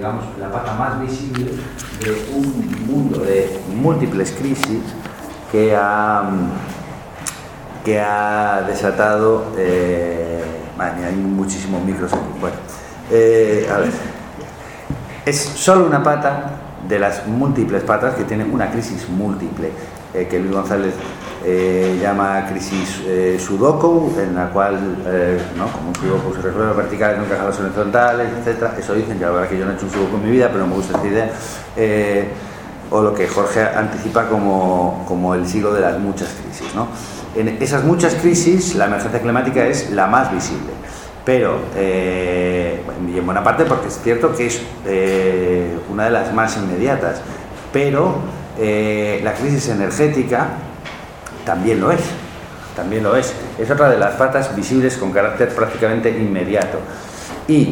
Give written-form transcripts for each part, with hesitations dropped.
digamos, la pata más visible de un mundo de múltiples crisis que ha desatado... madre mía, hay muchísimos micros aquí. Bueno, a ver, es solo una pata de las múltiples patas que tiene una crisis múltiple, que Luis González llama crisis sudoku, en la cual, ¿no?, como un sudoku se resuelve los verticales, nunca los horizontales, etc. Eso dicen, ya la verdad que yo no he hecho un sudoku en mi vida, pero me gusta esta idea. O lo que Jorge anticipa como el siglo de las muchas crisis, ¿no? En esas muchas crisis, la emergencia climática es la más visible, pero, y en buena parte porque es cierto que es una de las más inmediatas, pero la crisis energética también lo es, es otra de las patas visibles con carácter prácticamente inmediato. Y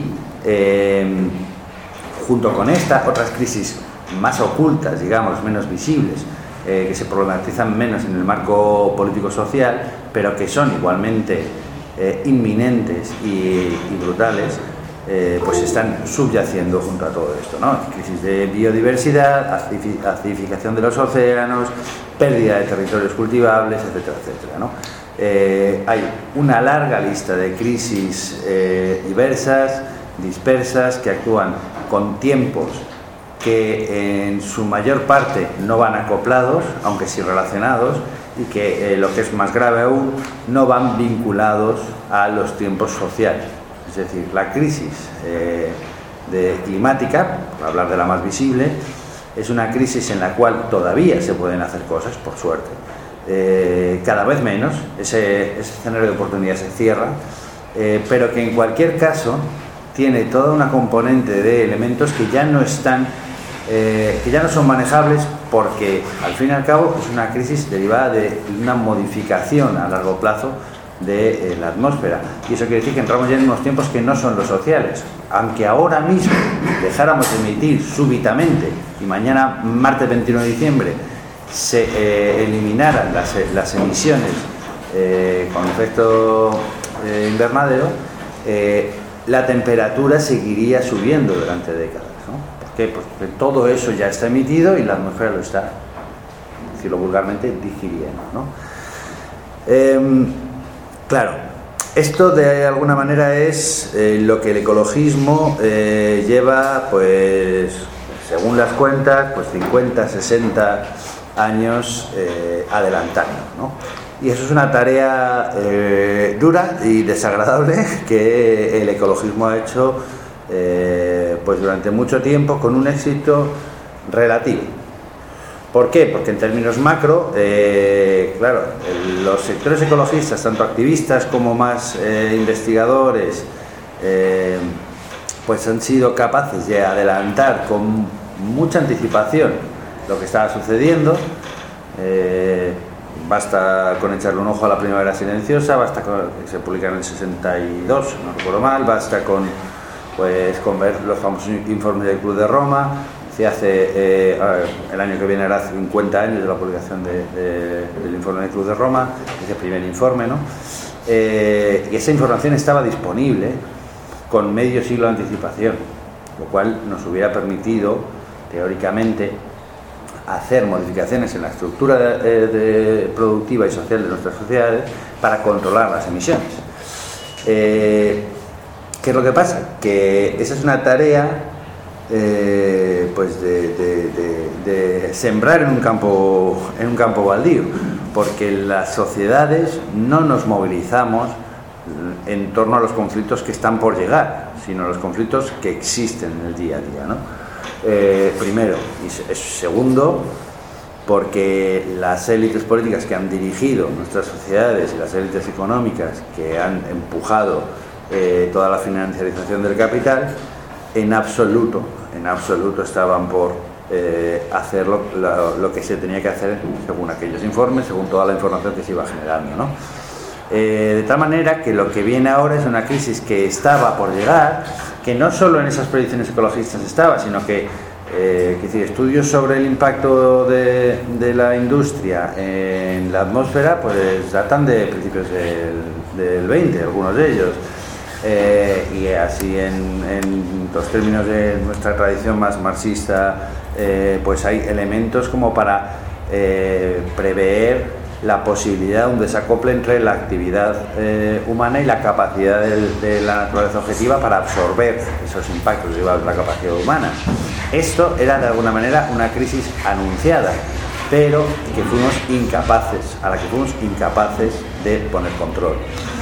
junto con esta, otras crisis más ocultas, digamos, menos visibles, que se problematizan menos en el marco político-social, pero que son igualmente inminentes y brutales, pues están subyaciendo junto a todo esto, ¿no? Crisis de biodiversidad, acidificación de los océanos, pérdida de territorios cultivables, etcétera, etcétera, ¿no? Hay una larga lista de crisis diversas, dispersas, que actúan con tiempos que en su mayor parte no van acoplados, aunque sí relacionados, y que, lo que es más grave aún, no van vinculados a los tiempos sociales. Es decir, la crisis climática, por hablar de la más visible, es una crisis en la cual todavía se pueden hacer cosas, por suerte, cada vez menos, ese escenario de oportunidad se cierra, pero que en cualquier caso tiene toda una componente de elementos que ya no están, que ya no son manejables, porque al fin y al cabo es una crisis derivada de una modificación a largo plazo de la atmósfera, y eso quiere decir que entramos ya en unos tiempos que no son los sociales. Aunque ahora mismo dejáramos de emitir súbitamente y mañana, martes 21 de diciembre, se eliminaran las emisiones con efecto invernadero, la temperatura seguiría subiendo durante décadas, ¿no? ¿Por qué? Porque todo eso ya está emitido y la atmósfera lo está, decirlo vulgarmente, digiriendo, ¿no? Claro, esto de alguna manera es lo que el ecologismo lleva, pues, según las cuentas, pues 50, 60 años adelantando, ¿no? Y eso es una tarea dura y desagradable que el ecologismo ha hecho pues durante mucho tiempo con un éxito relativo. ¿Por qué? Porque en términos macro, claro, los sectores ecologistas, tanto activistas como más investigadores, pues han sido capaces de adelantar con mucha anticipación lo que estaba sucediendo. Basta con echarle un ojo a la Primavera Silenciosa, basta con que se publica en el 62, no recuerdo mal, basta con ver los famosos informes del Club de Roma. Se hace, el año que viene hará 50 años de la publicación del informe del Club de Roma, ese primer informe, ¿no? Y esa información estaba disponible con medio siglo de anticipación, lo cual nos hubiera permitido, teóricamente, hacer modificaciones en la estructura productiva y social de nuestras sociedades para controlar las emisiones. ¿Qué es lo que pasa? Que esa es una tarea pues de sembrar en un campo baldío, porque las sociedades no nos movilizamos en torno a los conflictos que están por llegar, sino a los conflictos que existen en el día a día, ¿no? Primero, y segundo, porque las élites políticas que han dirigido nuestras sociedades y las élites económicas que han empujado toda la financiarización del capital, en absoluto estaban por hacer lo que se tenía que hacer según aquellos informes, según toda la información que se iba generando, ¿no? De tal manera que lo que viene ahora es una crisis que estaba por llegar, que no solo en esas predicciones ecologistas estaba, sino que estudios sobre el impacto de la industria en la atmósfera pues datan de principios del 20, algunos de ellos. y así en los términos de nuestra tradición más marxista, pues hay elementos como para prever la posibilidad de un desacople entre la actividad humana y la capacidad de la naturaleza objetiva para absorber esos impactos derivados de la capacidad humana. Esto era de alguna manera una crisis anunciada, pero a la que fuimos incapaces de poner control.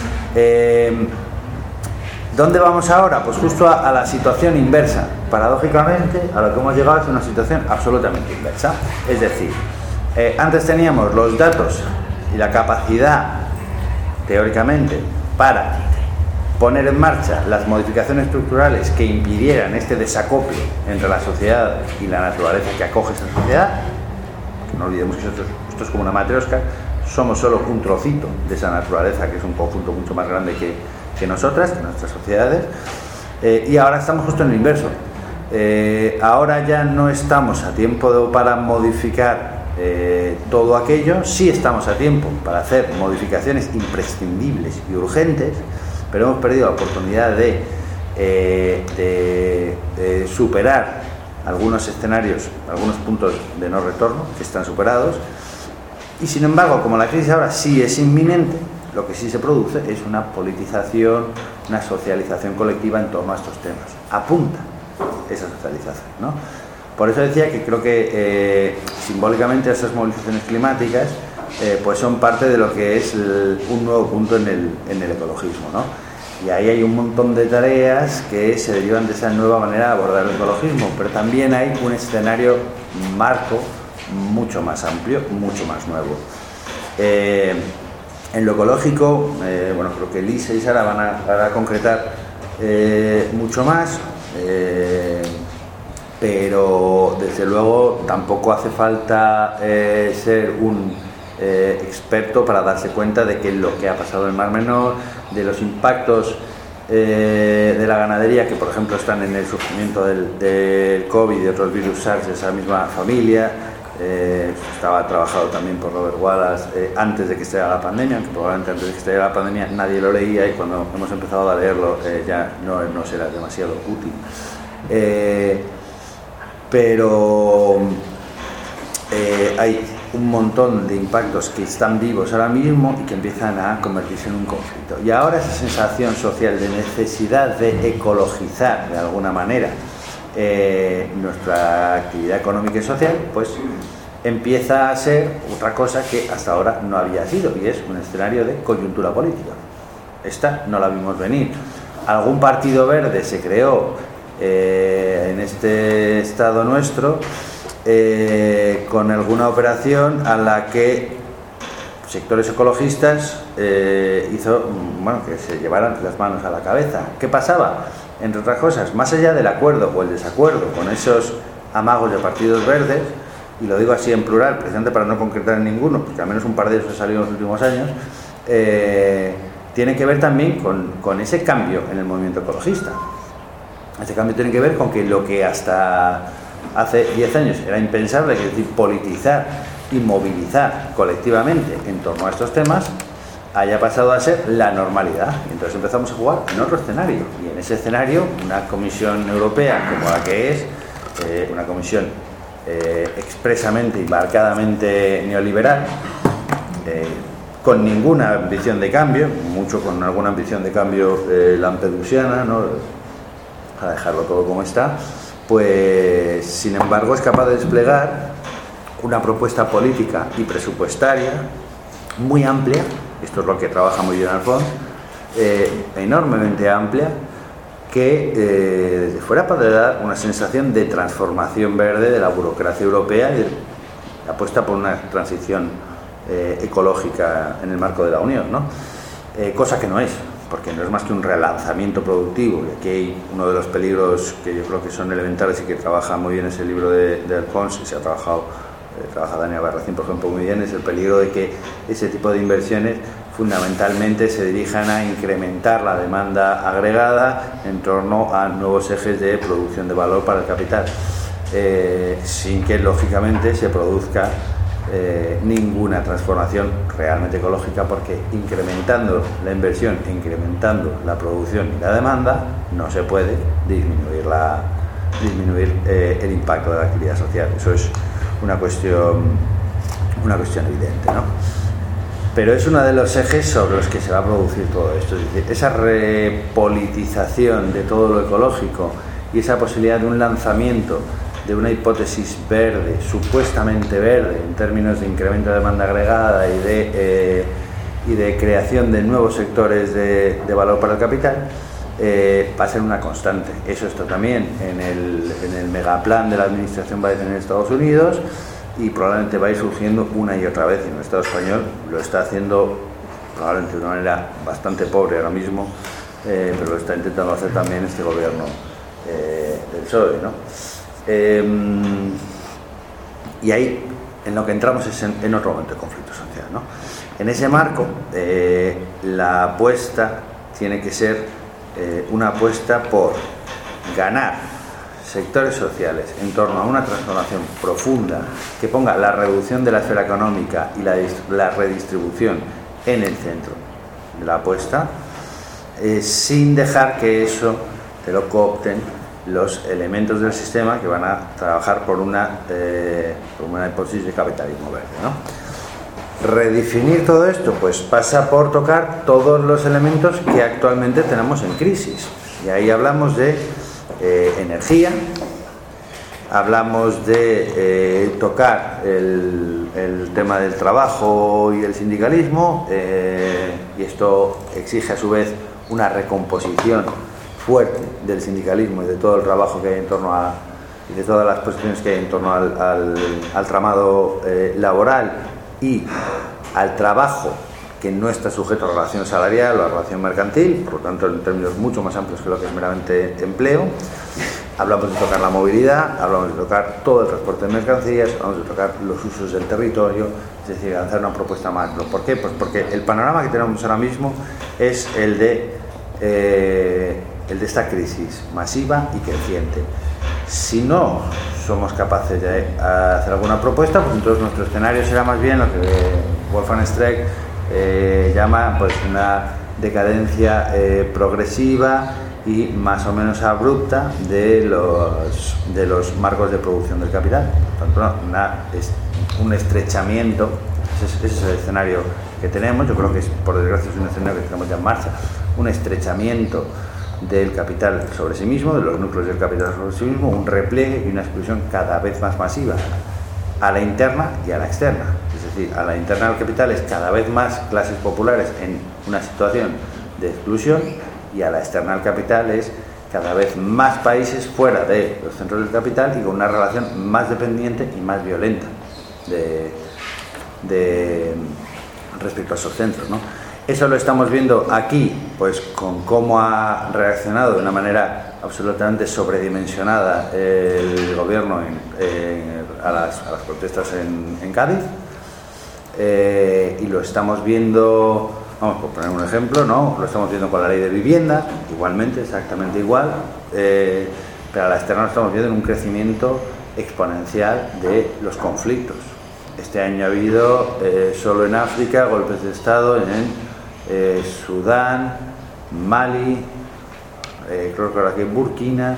¿Dónde vamos ahora? Pues justo a la situación inversa. Paradójicamente, a lo que hemos llegado es una situación absolutamente inversa. Es decir, antes teníamos los datos y la capacidad, teóricamente, para poner en marcha las modificaciones estructurales que impidieran este desacople entre la sociedad y la naturaleza que acoge esa sociedad. Que no olvidemos que esto es como una matrioska, somos solo un trocito de esa naturaleza, que es un conjunto mucho más grande que nosotras, que nuestras sociedades, y ahora estamos justo en el inverso. Ahora ya no estamos a tiempo para modificar todo aquello. Sí estamos a tiempo para hacer modificaciones imprescindibles y urgentes, pero hemos perdido la oportunidad de superar algunos escenarios, algunos puntos de no retorno que están superados, y sin embargo, como la crisis ahora sí es inminente, lo que sí se produce es una politización, una socialización colectiva en torno a estos temas. Apunta esa socialización, ¿no? Por eso decía que creo que simbólicamente esas movilizaciones climáticas pues son parte de lo que es un nuevo punto en el ecologismo, ¿no? Y ahí hay un montón de tareas que se derivan de esa nueva manera de abordar el ecologismo, pero también hay un escenario marco mucho más amplio, mucho más nuevo. En lo ecológico, bueno, creo que Lisa y Sara van a concretar mucho más, pero desde luego tampoco hace falta ser un experto para darse cuenta de que lo que ha pasado en el Mar Menor, de los impactos de la ganadería, que por ejemplo están en el surgimiento del COVID y de otros virus SARS de esa misma familia. Estaba trabajado también por Robert Wallace antes de que estallara la pandemia, aunque probablemente antes de que estallara la pandemia nadie lo leía, y cuando hemos empezado a leerlo ya no será demasiado útil. Pero hay un montón de impactos que están vivos ahora mismo y que empiezan a convertirse en un conflicto. Y ahora esa sensación social de necesidad de ecologizar de alguna manera nuestra actividad económica y social, pues empieza a ser otra cosa que hasta ahora no había sido, y es un escenario de coyuntura política. Esta no la vimos venir. Algún partido verde se creó en este estado nuestro con alguna operación a la que sectores ecologistas hizo, bueno, que se llevaran las manos a la cabeza. ¿Qué pasaba? Entre otras cosas, más allá del acuerdo o el desacuerdo con esos amagos de partidos verdes, y lo digo así en plural, precisamente para no concretar en ninguno, porque al menos un par de ellos han salido en los últimos años, tiene que ver también con ese cambio en el movimiento ecologista. Ese cambio tiene que ver con que lo que hasta hace 10 años era impensable, es decir, politizar y movilizar colectivamente en torno a estos temas, haya pasado a ser la normalidad. Y entonces empezamos a jugar en otro escenario, y en ese escenario una Comisión Europea como la que es, una comisión expresamente y marcadamente neoliberal, con ninguna ambición de cambio, mucho con alguna ambición de cambio lampedusiana, ¿no?, para dejarlo todo como está, pues sin embargo es capaz de desplegar una propuesta política y presupuestaria muy amplia. Esto es lo que trabaja muy bien Alfons, enormemente amplia, que desde fuera puede dar una sensación de transformación verde de la burocracia europea y de apuesta por una transición ecológica en el marco de la Unión, ¿no? Cosa que no es, porque no es más que un relanzamiento productivo. Y aquí hay uno de los peligros que yo creo que son elementales y que trabaja muy bien ese libro de Alfons, que se ha trabajado, trabaja Daniel Barracín, por ejemplo, muy bien, es el peligro de que ese tipo de inversiones fundamentalmente se dirijan a incrementar la demanda agregada en torno a nuevos ejes de producción de valor para el capital, sin que lógicamente se produzca ninguna transformación realmente ecológica, porque incrementando la inversión, incrementando la producción y la demanda, no se puede disminuir el impacto de la actividad social. Eso es una cuestión evidente, ¿no? Pero es uno de los ejes sobre los que se va a producir todo esto, es decir, esa repolitización de todo lo ecológico y esa posibilidad de un lanzamiento de una hipótesis verde, supuestamente verde, en términos de incremento de demanda agregada y de creación de nuevos sectores de valor para el capital, va a ser una constante. Eso está también en el megaplan de la administración Biden en Estados Unidos, y probablemente va a ir surgiendo una y otra vez, y en el Estado español lo está haciendo probablemente de una manera bastante pobre ahora mismo, pero lo está intentando hacer también este gobierno del PSOE, ¿no? Y ahí en lo que entramos es en otro momento de conflicto social, ¿no? En ese marco, la apuesta tiene que ser una apuesta por ganar sectores sociales en torno a una transformación profunda que ponga la reducción de la esfera económica y la redistribución en el centro de la apuesta, sin dejar que eso te lo coopten los elementos del sistema que van a trabajar por una hipótesis de capitalismo verde, ¿no? Redefinir todo esto pues pasa por tocar todos los elementos que actualmente tenemos en crisis, y ahí hablamos de energía, hablamos de tocar el tema del trabajo y el sindicalismo, y esto exige a su vez una recomposición fuerte del sindicalismo y de todo el trabajo que hay en torno a, y de todas las posiciones que hay en torno al tramado laboral y al trabajo que no está sujeto a relación salarial o a relación mercantil, por lo tanto en términos mucho más amplios que lo que es meramente empleo. Hablamos de tocar la movilidad, hablamos de tocar todo el transporte de mercancías, hablamos de tocar los usos del territorio, es decir, lanzar una propuesta macro. ¿Por qué? Pues porque el panorama que tenemos ahora mismo es el de esta crisis masiva y creciente. Si no somos capaces de hacer alguna propuesta, pues entonces nuestro escenario será más bien lo que Wolfgang Streeck llama pues una decadencia progresiva y más o menos abrupta de los marcos de producción del capital. Por tanto, un estrechamiento, ese es el escenario que tenemos. Yo creo que por desgracia es un escenario que tenemos ya en marcha, un estrechamiento del capital sobre sí mismo, de los núcleos del capital sobre sí mismo, un repliegue y una exclusión cada vez más masiva a la interna y a la externa. Es decir, a la interna del capital es cada vez más clases populares en una situación de exclusión, y a la externa del capital es cada vez más países fuera de los centros del capital y con una relación más dependiente y más violenta respecto a esos centros, ¿no? Eso lo estamos viendo aquí, pues con cómo ha reaccionado de una manera absolutamente sobredimensionada el gobierno a las protestas en Cádiz, y lo estamos viendo, vamos, por poner un ejemplo, ¿no? Lo estamos viendo con la ley de vivienda, igualmente, exactamente igual, pero a la externa lo estamos viendo en un crecimiento exponencial de los conflictos. Este año ha habido, solo en África, golpes de Estado en Sudán, Mali, creo que ahora aquí en Burkina,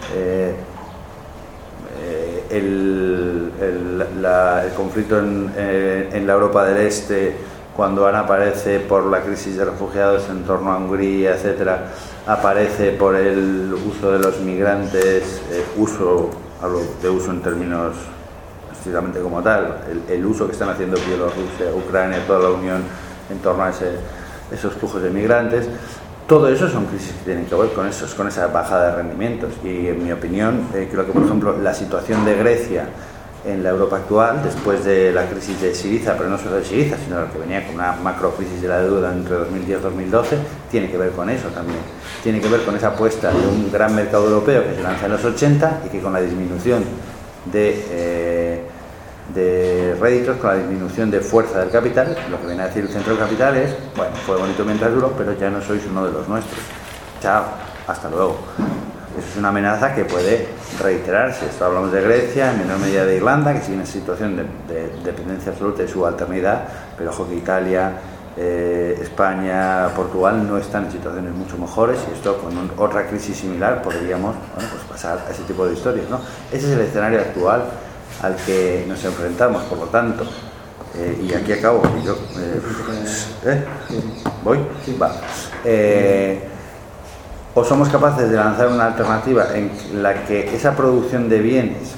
el conflicto en la Europa del Este, cuando Ana aparece por la crisis de refugiados en torno a Hungría, etcétera, aparece por el uso de los migrantes, hablo de uso en términos estrictamente como tal, el uso que están haciendo Bielorrusia, Ucrania, toda la Unión en torno a esos flujos de migrantes. Todo eso son crisis que tienen que ver con esa bajada de rendimientos, y en mi opinión creo que, por ejemplo, la situación de Grecia en la Europa actual, después de la crisis de Syriza, pero no solo de Syriza, sino que venía con una macrocrisis de la deuda entre 2010 y 2012, tiene que ver con eso también. Tiene que ver con esa apuesta de un gran mercado europeo que se lanza en los 80 y que con la disminución de réditos, con la disminución de fuerza del capital, lo que viene a decir el centro del capital es, bueno, fue bonito mientras duró, pero ya no sois uno de los nuestros. Chao, hasta luego. eso es una amenaza que puede reiterarse. Esto hablamos de Grecia, en menor medida de Irlanda, que sigue en situación de dependencia absoluta y subalternidad, pero ojo que Italia, España, Portugal no están en situaciones mucho mejores, y esto con otra crisis similar podríamos pues pasar a ese tipo de historias, ¿no? Ese es el escenario actual al que nos enfrentamos, por lo tanto, y aquí acabo, y yo, ¿voy? Va. O somos capaces de lanzar una alternativa en la que esa producción de bienes,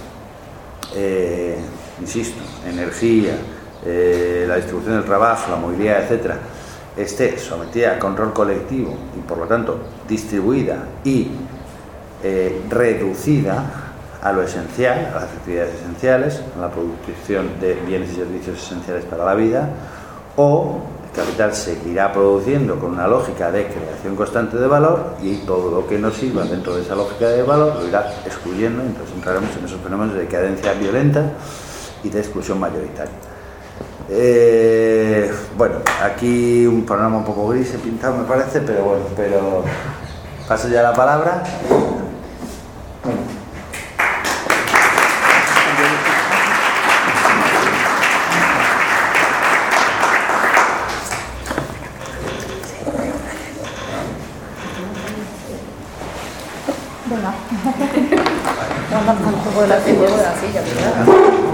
insisto, energía, la distribución del trabajo, la movilidad, etcétera, esté sometida a control colectivo y por lo tanto distribuida y reducida a lo esencial, a las actividades esenciales, a la producción de bienes y servicios esenciales para la vida, o el capital seguirá produciendo con una lógica de creación constante de valor, y todo lo que no sirva dentro de esa lógica de valor lo irá excluyendo, y entonces entraremos en esos fenómenos de decadencia violenta y de exclusión mayoritaria. Bueno, aquí un panorama un poco gris he pintado, me parece, pero bueno, paso ya la palabra. Venga. Vamos un poco de la silla, ¿verdad?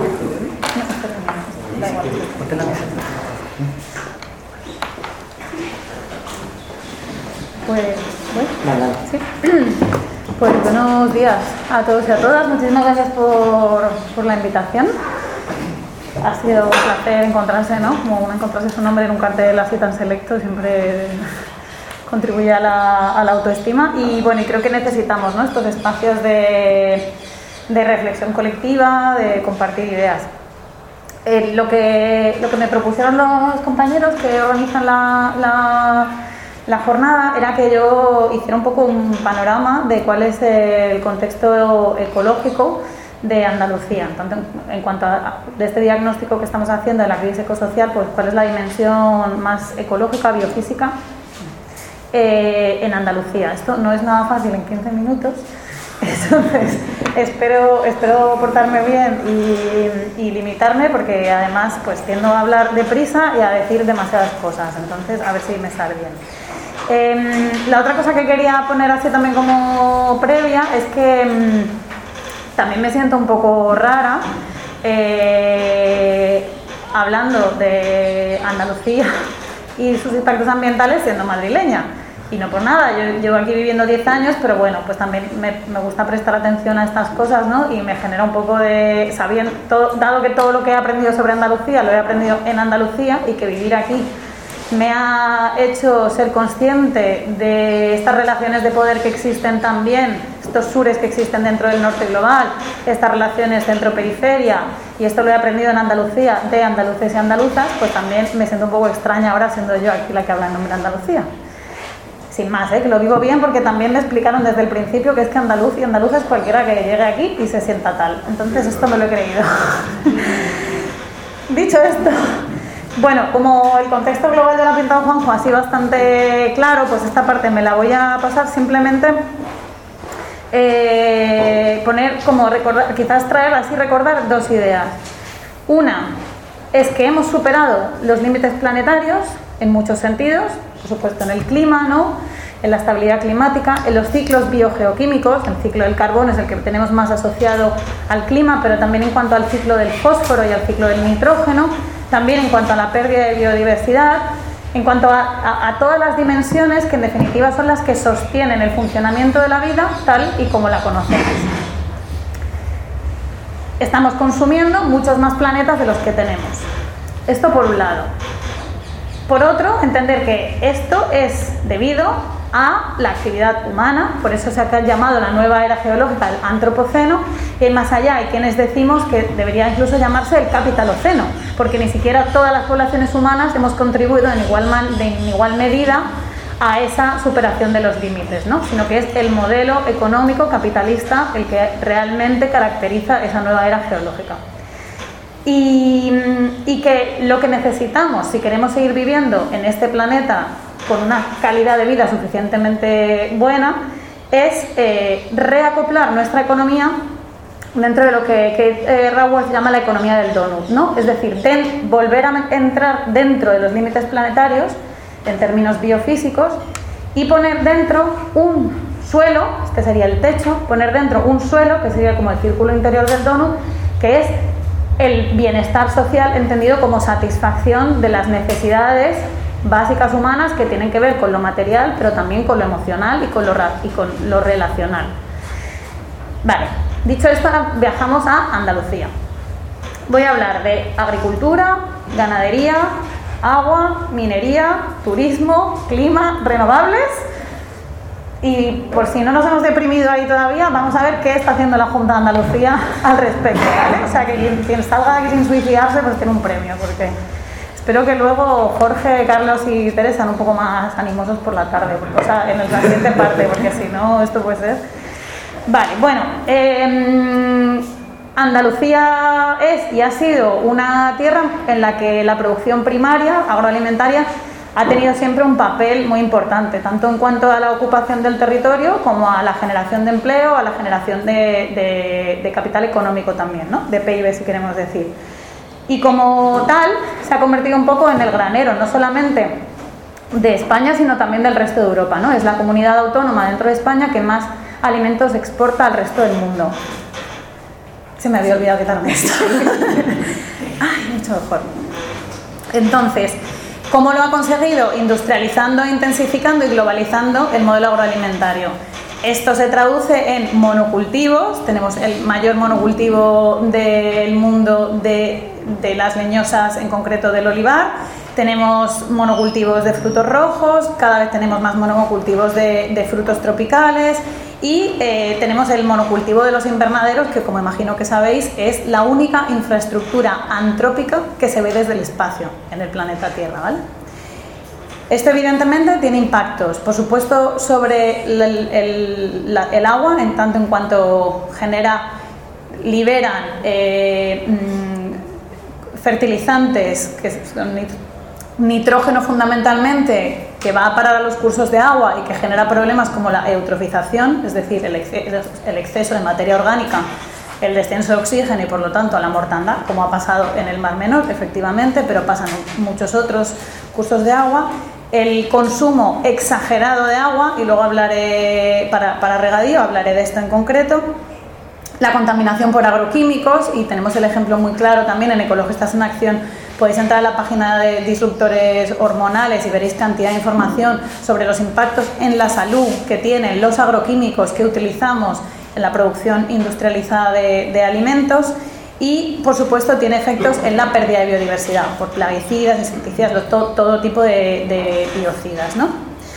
Da igual. Pues, ¿bueno? ¿Sí? Pues buenos días a todos y a todas. Muchísimas gracias por la invitación. Ha sido un placer encontrarse, ¿no? Como encontrarse su nombre en un cartel así tan selecto, siempre contribuye a la autoestima. Y bueno, y creo que necesitamos, ¿no?, estos espacios de reflexión colectiva, de compartir ideas. Lo que me propusieron los compañeros que organizan la jornada era que yo hiciera un poco un panorama de cuál es el contexto ecológico de Andalucía, tanto en cuanto de este diagnóstico que estamos haciendo de la crisis ecosocial, pues cuál es la dimensión más ecológica, biofísica en Andalucía. Esto no es nada fácil en 15 minutos. Entonces, espero portarme bien y limitarme, porque además pues tiendo a hablar deprisa y a decir demasiadas cosas, entonces a ver si me sale bien. La otra cosa que quería poner así también como previa es que también me siento un poco rara hablando de Andalucía y sus impactos ambientales siendo madrileña. Y no por nada, yo llevo aquí viviendo 10 años, pero bueno, pues también me gusta prestar atención a estas cosas, ¿no? Y me genera un poco de... dado que todo lo que he aprendido sobre Andalucía lo he aprendido en Andalucía, y que vivir aquí me ha hecho ser consciente de estas relaciones de poder que existen también, estos sures que existen dentro del norte global, estas relaciones centro-periferia, y esto lo he aprendido en Andalucía, de andaluces y andaluzas, pues también me siento un poco extraña ahora siendo yo aquí la que habla en nombre de Andalucía. Sin más, que lo vivo bien, porque también me explicaron desde el principio que es que andaluz y andaluza es cualquiera que llegue aquí y se sienta tal. Entonces esto me lo he creído. Dicho esto, bueno, como el contexto global ya lo ha pintado Juanjo así bastante claro, pues esta parte me la voy a pasar simplemente poner como recordar, quizás traer así recordar dos ideas. Una es que hemos superado los límites planetarios en muchos sentidos, por supuesto en el clima, ¿no?, en la estabilidad climática, en los ciclos biogeoquímicos. El ciclo del carbono es el que tenemos más asociado al clima, pero también en cuanto al ciclo del fósforo y al ciclo del nitrógeno, también en cuanto a la pérdida de biodiversidad, en cuanto a todas las dimensiones que en definitiva son las que sostienen el funcionamiento de la vida tal y como la conocemos. Estamos consumiendo muchos más planetas de los que tenemos. Esto por un lado. Por otro, entender que esto es debido a la actividad humana, por eso se ha llamado la nueva era geológica el antropoceno, y más allá hay quienes decimos que debería incluso llamarse el capitaloceno, porque ni siquiera todas las poblaciones humanas hemos contribuido en igual medida a esa superación de los límites, ¿no?, sino que es el modelo económico capitalista el que realmente caracteriza esa nueva era geológica. Y que lo que necesitamos, si queremos seguir viviendo en este planeta con una calidad de vida suficientemente buena, es reacoplar nuestra economía dentro de lo que Raworth llama la economía del donut, ¿no? Es decir, volver a entrar dentro de los límites planetarios en términos biofísicos y poner dentro un suelo, este sería el techo, poner dentro un suelo que sería como el círculo interior del donut, que es el bienestar social entendido como satisfacción de las necesidades básicas humanas que tienen que ver con lo material, pero también con lo emocional y con lo relacional. Vale, dicho esto, ahora viajamos a Andalucía. Voy a hablar de agricultura, ganadería, agua, minería, turismo, clima, renovables. Y por si no nos hemos deprimido ahí todavía, vamos a ver qué está haciendo la Junta de Andalucía al respecto, ¿vale? O sea, que quien salga de aquí sin suicidarse, pues tiene un premio, porque espero que luego Jorge, Carlos y Teresa sean un poco más animosos por la tarde, porque, o sea, en la siguiente parte, porque si no, esto puede ser. Vale, bueno, Andalucía es y ha sido una tierra en la que la producción primaria, agroalimentaria, ha tenido siempre un papel muy importante, tanto en cuanto a la ocupación del territorio como a la generación de empleo, a la generación de capital económico también, ¿no? De PIB, si queremos decir. Y como tal, se ha convertido un poco en el granero, no solamente de España, sino también del resto de Europa, ¿no? Es la comunidad autónoma dentro de España que más alimentos exporta al resto del mundo. Se me había olvidado quitarme esto. Ay, mucho mejor. Entonces, ¿cómo lo ha conseguido? Industrializando, intensificando y globalizando el modelo agroalimentario. Esto se traduce en monocultivos. Tenemos el mayor monocultivo del mundo de las leñosas, en concreto del olivar. Tenemos monocultivos de frutos rojos, cada vez tenemos más monocultivos de frutos tropicales y tenemos el monocultivo de los invernaderos, que, como imagino que sabéis, es la única infraestructura antrópica que se ve desde el espacio en el planeta Tierra, ¿vale? Esto evidentemente tiene impactos, por supuesto, sobre el agua, en tanto en cuanto liberan fertilizantes, que son nitrógeno fundamentalmente, que va a parar a los cursos de agua y que genera problemas como la eutrofización, es decir, el exceso de materia orgánica, el descenso de oxígeno y por lo tanto la mortandad, como ha pasado en el Mar Menor, efectivamente, pero pasan en muchos otros cursos de agua. El consumo exagerado de agua, y luego hablaré, para regadío, hablaré de esto en concreto. La contaminación por agroquímicos, y tenemos el ejemplo muy claro también en Ecologistas en Acción. Podéis entrar a la página de disruptores hormonales y veréis cantidad de información sobre los impactos en la salud que tienen los agroquímicos que utilizamos en la producción industrializada de alimentos. Y, por supuesto, tiene efectos en la pérdida de biodiversidad por plaguicidas, insecticidas, todo tipo de biocidas, ¿no?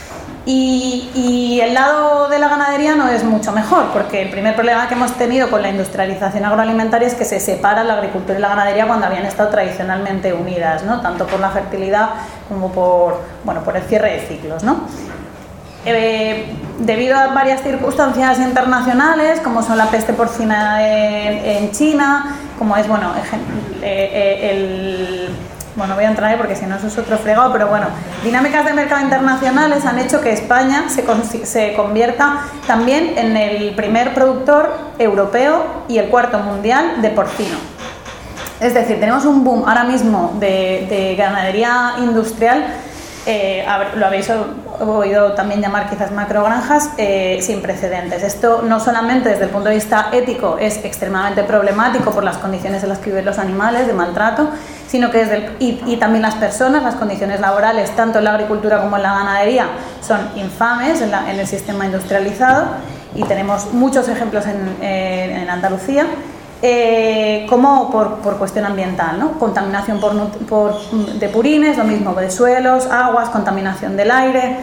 Y el lado de la ganadería no es mucho mejor, porque el primer problema que hemos tenido con la industrialización agroalimentaria es que se separa la agricultura y la ganadería cuando habían estado tradicionalmente unidas, ¿no? Tanto por la fertilidad como por el cierre de ciclos, ¿no? Debido a varias circunstancias internacionales, como son la peste porcina en China, como es, voy a entrar ahí porque si no eso es otro fregado, pero bueno, dinámicas de mercado internacionales han hecho que España se convierta también en el primer productor europeo y el cuarto mundial de porcino. Es decir, tenemos un boom ahora mismo de ganadería industrial, lo habéis oído también llamar quizás macrogranjas, sin precedentes. Esto no solamente desde el punto de vista ético es extremadamente problemático por las condiciones en las que viven los animales, de maltrato, sino que y también las personas, las condiciones laborales, tanto en la agricultura como en la ganadería, son infames en el sistema industrializado, y tenemos muchos ejemplos en Andalucía. Como por cuestión ambiental, ¿no? Contaminación de purines, lo mismo de suelos, aguas, contaminación del aire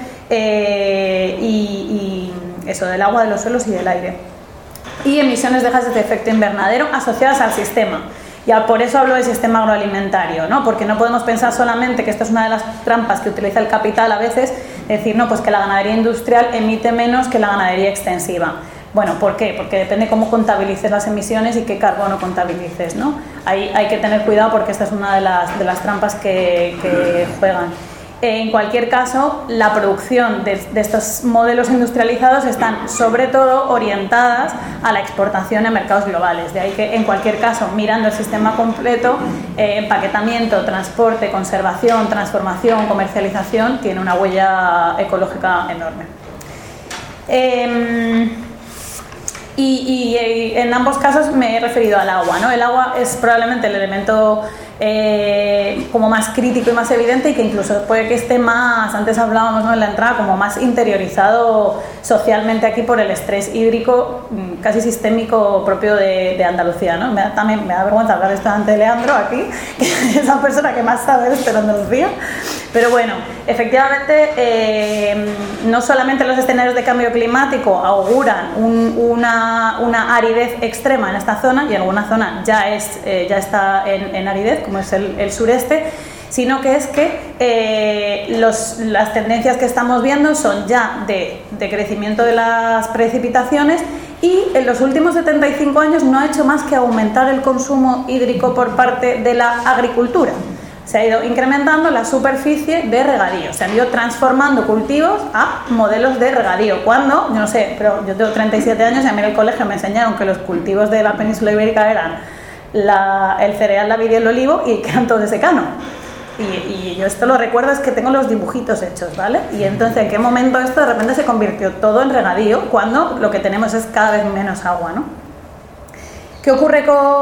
y eso, del agua, de los suelos y del aire. Y emisiones de gases de efecto invernadero asociadas al sistema. Ya por eso hablo del sistema agroalimentario, ¿no? Porque no podemos pensar solamente que esto es una de las trampas que utiliza el capital a veces, decir, no, pues que la ganadería industrial emite menos que la ganadería extensiva. Bueno, ¿por qué? Porque depende cómo contabilices las emisiones y qué carbono contabilices, ¿no? Hay que tener cuidado porque esta es una de las trampas que juegan. En cualquier caso, la producción de estos modelos industrializados están sobre todo orientadas a la exportación a mercados globales. De ahí que, en cualquier caso, mirando el sistema completo, empaquetamiento, transporte, conservación, transformación, comercialización, tiene una huella ecológica enorme. Y en ambos casos me he referido al agua, ¿no? El agua es probablemente el elemento como más crítico y más evidente, y que incluso puede que esté más, antes hablábamos, ¿no?, en la entrada, como más interiorizado socialmente aquí por el estrés hídrico casi sistémico propio de Andalucía, ¿no? También me da vergüenza hablar de esto ante Leandro aquí, que es esa persona que más sabe de esto en Andalucía. Pero bueno, efectivamente, no solamente los escenarios de cambio climático auguran una aridez extrema en esta zona, y en alguna zona ya está en aridez, como es el sureste, sino que es que las tendencias que estamos viendo son ya de crecimiento de las precipitaciones, y en los últimos 75 años no ha hecho más que aumentar el consumo hídrico por parte de la agricultura. Se ha ido incrementando la superficie de regadío, se han ido transformando cultivos a modelos de regadío. ¿Cuándo? Yo no sé, pero yo tengo 37 años y a mí en el colegio me enseñaron que los cultivos de la península ibérica eran el cereal, la vid y el olivo, y que eran todos de secano. Y yo esto lo recuerdo, es que tengo los dibujitos hechos, ¿vale? Y entonces, ¿en qué momento esto de repente se convirtió todo en regadío cuando lo que tenemos es cada vez menos agua, ¿no? ¿Qué ocurre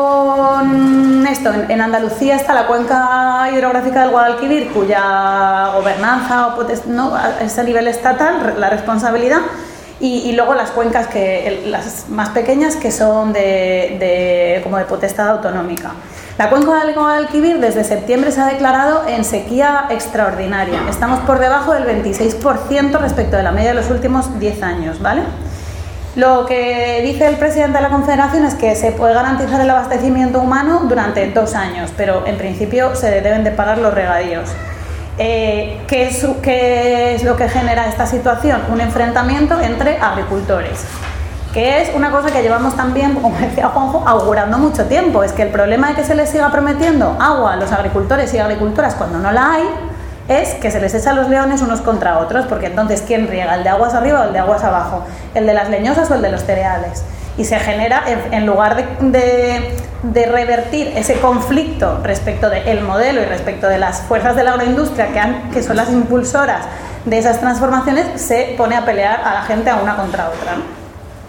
con esto? En Andalucía está la cuenca hidrográfica del Guadalquivir, cuya gobernanza es a nivel estatal, la responsabilidad, y luego las cuencas las más pequeñas, que son como de potestad autonómica. La cuenca del Guadalquivir desde septiembre se ha declarado en sequía extraordinaria. Estamos por debajo del 26% respecto de la media de los últimos 10 años, ¿vale? Lo que dice el presidente de la Confederación es que se puede garantizar el abastecimiento humano durante 2 años, pero en principio se deben de pagar los regadíos. ¿Qué es lo que genera esta situación? Un enfrentamiento entre agricultores, que es una cosa que llevamos también, como decía Juanjo, augurando mucho tiempo. Es que el problema de que se les siga prometiendo agua a los agricultores y agricultoras cuando no la hay, es que se les echa a los leones unos contra otros, porque entonces ¿quién riega? ¿El de aguas arriba o el de aguas abajo? ¿El de las leñosas o el de los cereales? Y se genera, en lugar de revertir ese conflicto respecto del modelo y respecto de las fuerzas de la agroindustria que son las impulsoras de esas transformaciones, se pone a pelear a la gente a una contra otra, ¿no?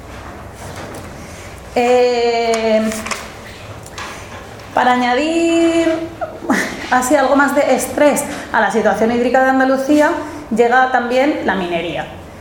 Para añadir así algo más de estrés a la situación hídrica de Andalucía, llega también la minería.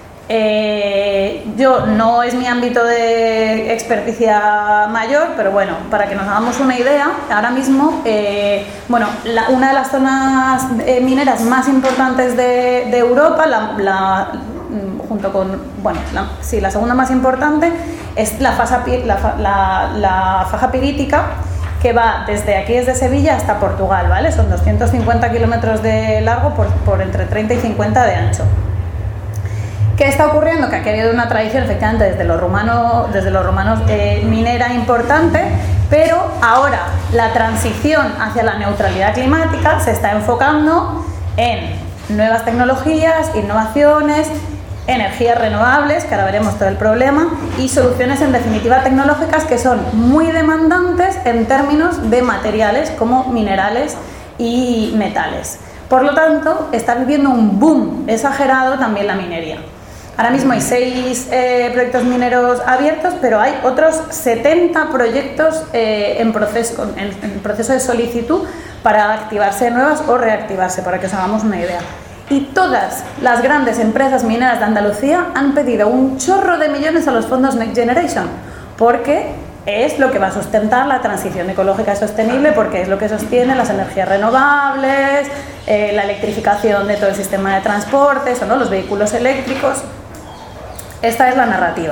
No es mi ámbito de experticia mayor, pero bueno, para que nos hagamos una idea, ahora mismo, una de las zonas mineras más importantes de Europa, junto con, la segunda más importante, es la faja pirítica, que va desde Sevilla hasta Portugal, ¿vale? Son 250 kilómetros de largo por entre 30 y 50 de ancho. ¿Qué está ocurriendo? Que aquí ha habido una tradición, efectivamente, desde los romanos minera importante, pero ahora la transición hacia la neutralidad climática se está enfocando en nuevas tecnologías, innovaciones, energías renovables, que ahora veremos todo el problema, y soluciones en definitiva tecnológicas que son muy demandantes en términos de materiales como minerales y metales. Por lo tanto, está viviendo un boom exagerado también la minería. Ahora mismo hay 6 proyectos mineros abiertos, pero hay otros 70 proyectos en proceso de solicitud para activarse nuevas o reactivarse, para que os hagamos una idea. Y todas las grandes empresas mineras de Andalucía han pedido un chorro de millones a los fondos Next Generation, porque es lo que va a sustentar la transición ecológica y sostenible, porque es lo que sostiene las energías renovables, la electrificación de todo el sistema de transportes, ¿no?, los vehículos eléctricos. Esta es la narrativa.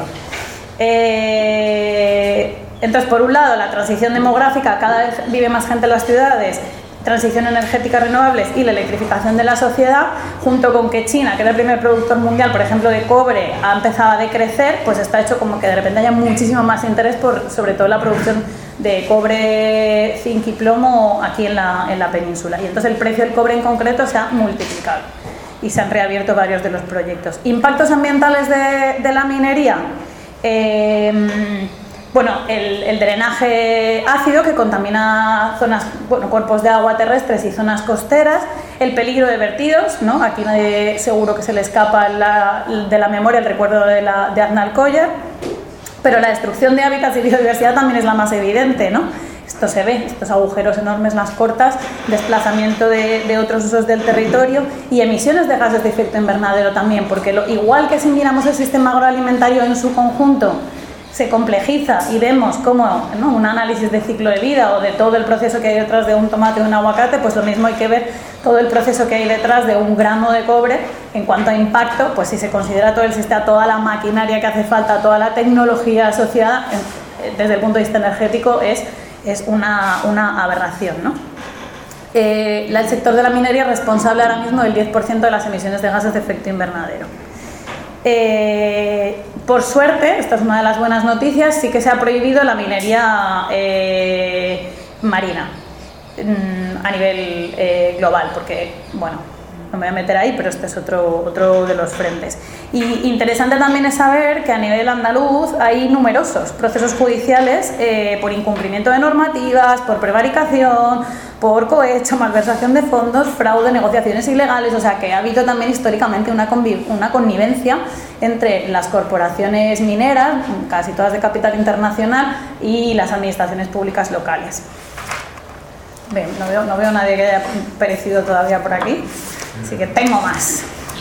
Entonces, por un lado, la transición demográfica, cada vez vive más gente en las ciudades, transición energética renovables y la electrificación de la sociedad, junto con que China, que era el primer productor mundial, por ejemplo, de cobre, ha empezado a decrecer, pues está hecho como que de repente haya muchísimo más interés por, sobre todo, la producción de cobre, zinc y plomo aquí en la península. Y entonces el precio del cobre en concreto se ha multiplicado y se han reabierto varios de los proyectos. ¿Impactos ambientales de la minería? Bueno, el drenaje ácido que contamina zonas, cuerpos de agua terrestres y zonas costeras, el peligro de vertidos, ¿no? Aquí nadie seguro que se le escapa de la memoria el recuerdo de Aznal Collar, pero la destrucción de hábitats y biodiversidad también es la más evidente, ¿no? Esto se ve, estos agujeros enormes, las cortas, desplazamiento de otros usos del territorio y emisiones de gases de efecto invernadero también, porque igual que si miramos el sistema agroalimentario en su conjunto, se complejiza y vemos cómo, ¿no?, un análisis de ciclo de vida o de todo el proceso que hay detrás de un tomate o un aguacate, pues lo mismo hay que ver todo el proceso que hay detrás de un gramo de cobre en cuanto a impacto, pues si se considera todo el sistema, toda la maquinaria que hace falta, toda la tecnología asociada, desde el punto de vista energético es una aberración, ¿no? El sector de la minería es responsable ahora mismo del 10% de las emisiones de gases de efecto invernadero. Por suerte, esta es una de las buenas noticias, sí que se ha prohibido la minería marina a nivel global, porque, bueno, no me voy a meter ahí, pero este es otro de los frentes. Y interesante también es saber que a nivel andaluz hay numerosos procesos judiciales por incumplimiento de normativas, por prevaricación, por cohecho, malversación de fondos, fraude, negociaciones ilegales, o sea que ha habido también históricamente una connivencia entre las corporaciones mineras, casi todas de capital internacional, y las administraciones públicas locales. Bien, no veo a nadie que haya perecido todavía por aquí, así que tengo más.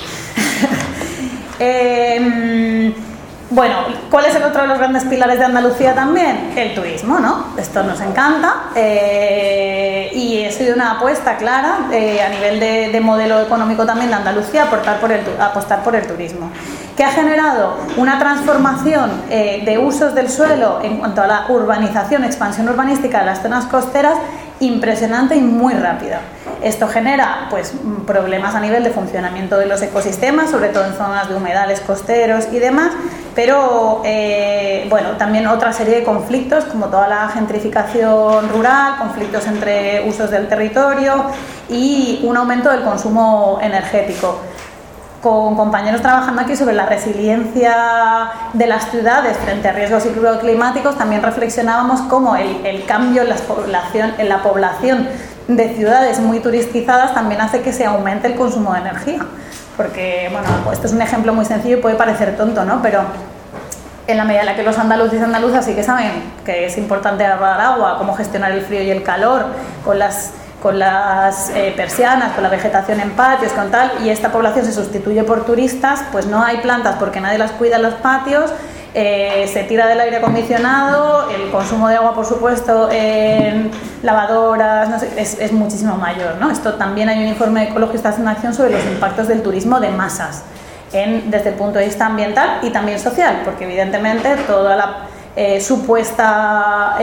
Bueno, ¿cuál es el otro de los grandes pilares de Andalucía también? El turismo, ¿no? Esto nos encanta y ha sido una apuesta clara a nivel de modelo económico también de Andalucía, apostar por el turismo, que ha generado una transformación de usos del suelo en cuanto a la urbanización, expansión urbanística de las zonas costeras impresionante y muy rápida. Esto genera pues problemas a nivel de funcionamiento de los ecosistemas, sobre todo en zonas de humedales costeros y demás, pero bueno, también otra serie de conflictos como toda la gentrificación rural, conflictos entre usos del territorio y un aumento del consumo energético. Con compañeros trabajando aquí sobre la resiliencia de las ciudades frente a riesgos climáticos, también reflexionábamos cómo el cambio en la población de ciudades muy turistizadas también hace que se aumente el consumo de energía. Porque, bueno, esto es un ejemplo muy sencillo y puede parecer tonto, ¿no? Pero en la medida en la que los andaluces y andaluzas sí que saben que es importante ahorrar agua, cómo gestionar el frío y el calor, con las persianas, con la vegetación en patios, con tal, y esta población se sustituye por turistas, pues no hay plantas porque nadie las cuida en los patios, se tira del aire acondicionado, el consumo de agua, por supuesto, en lavadoras, no sé, es muchísimo mayor, ¿no? Esto también hay un informe de Ecologistas en Acción sobre los impactos del turismo de masas, desde el punto de vista ambiental y también social, porque evidentemente toda la supuesta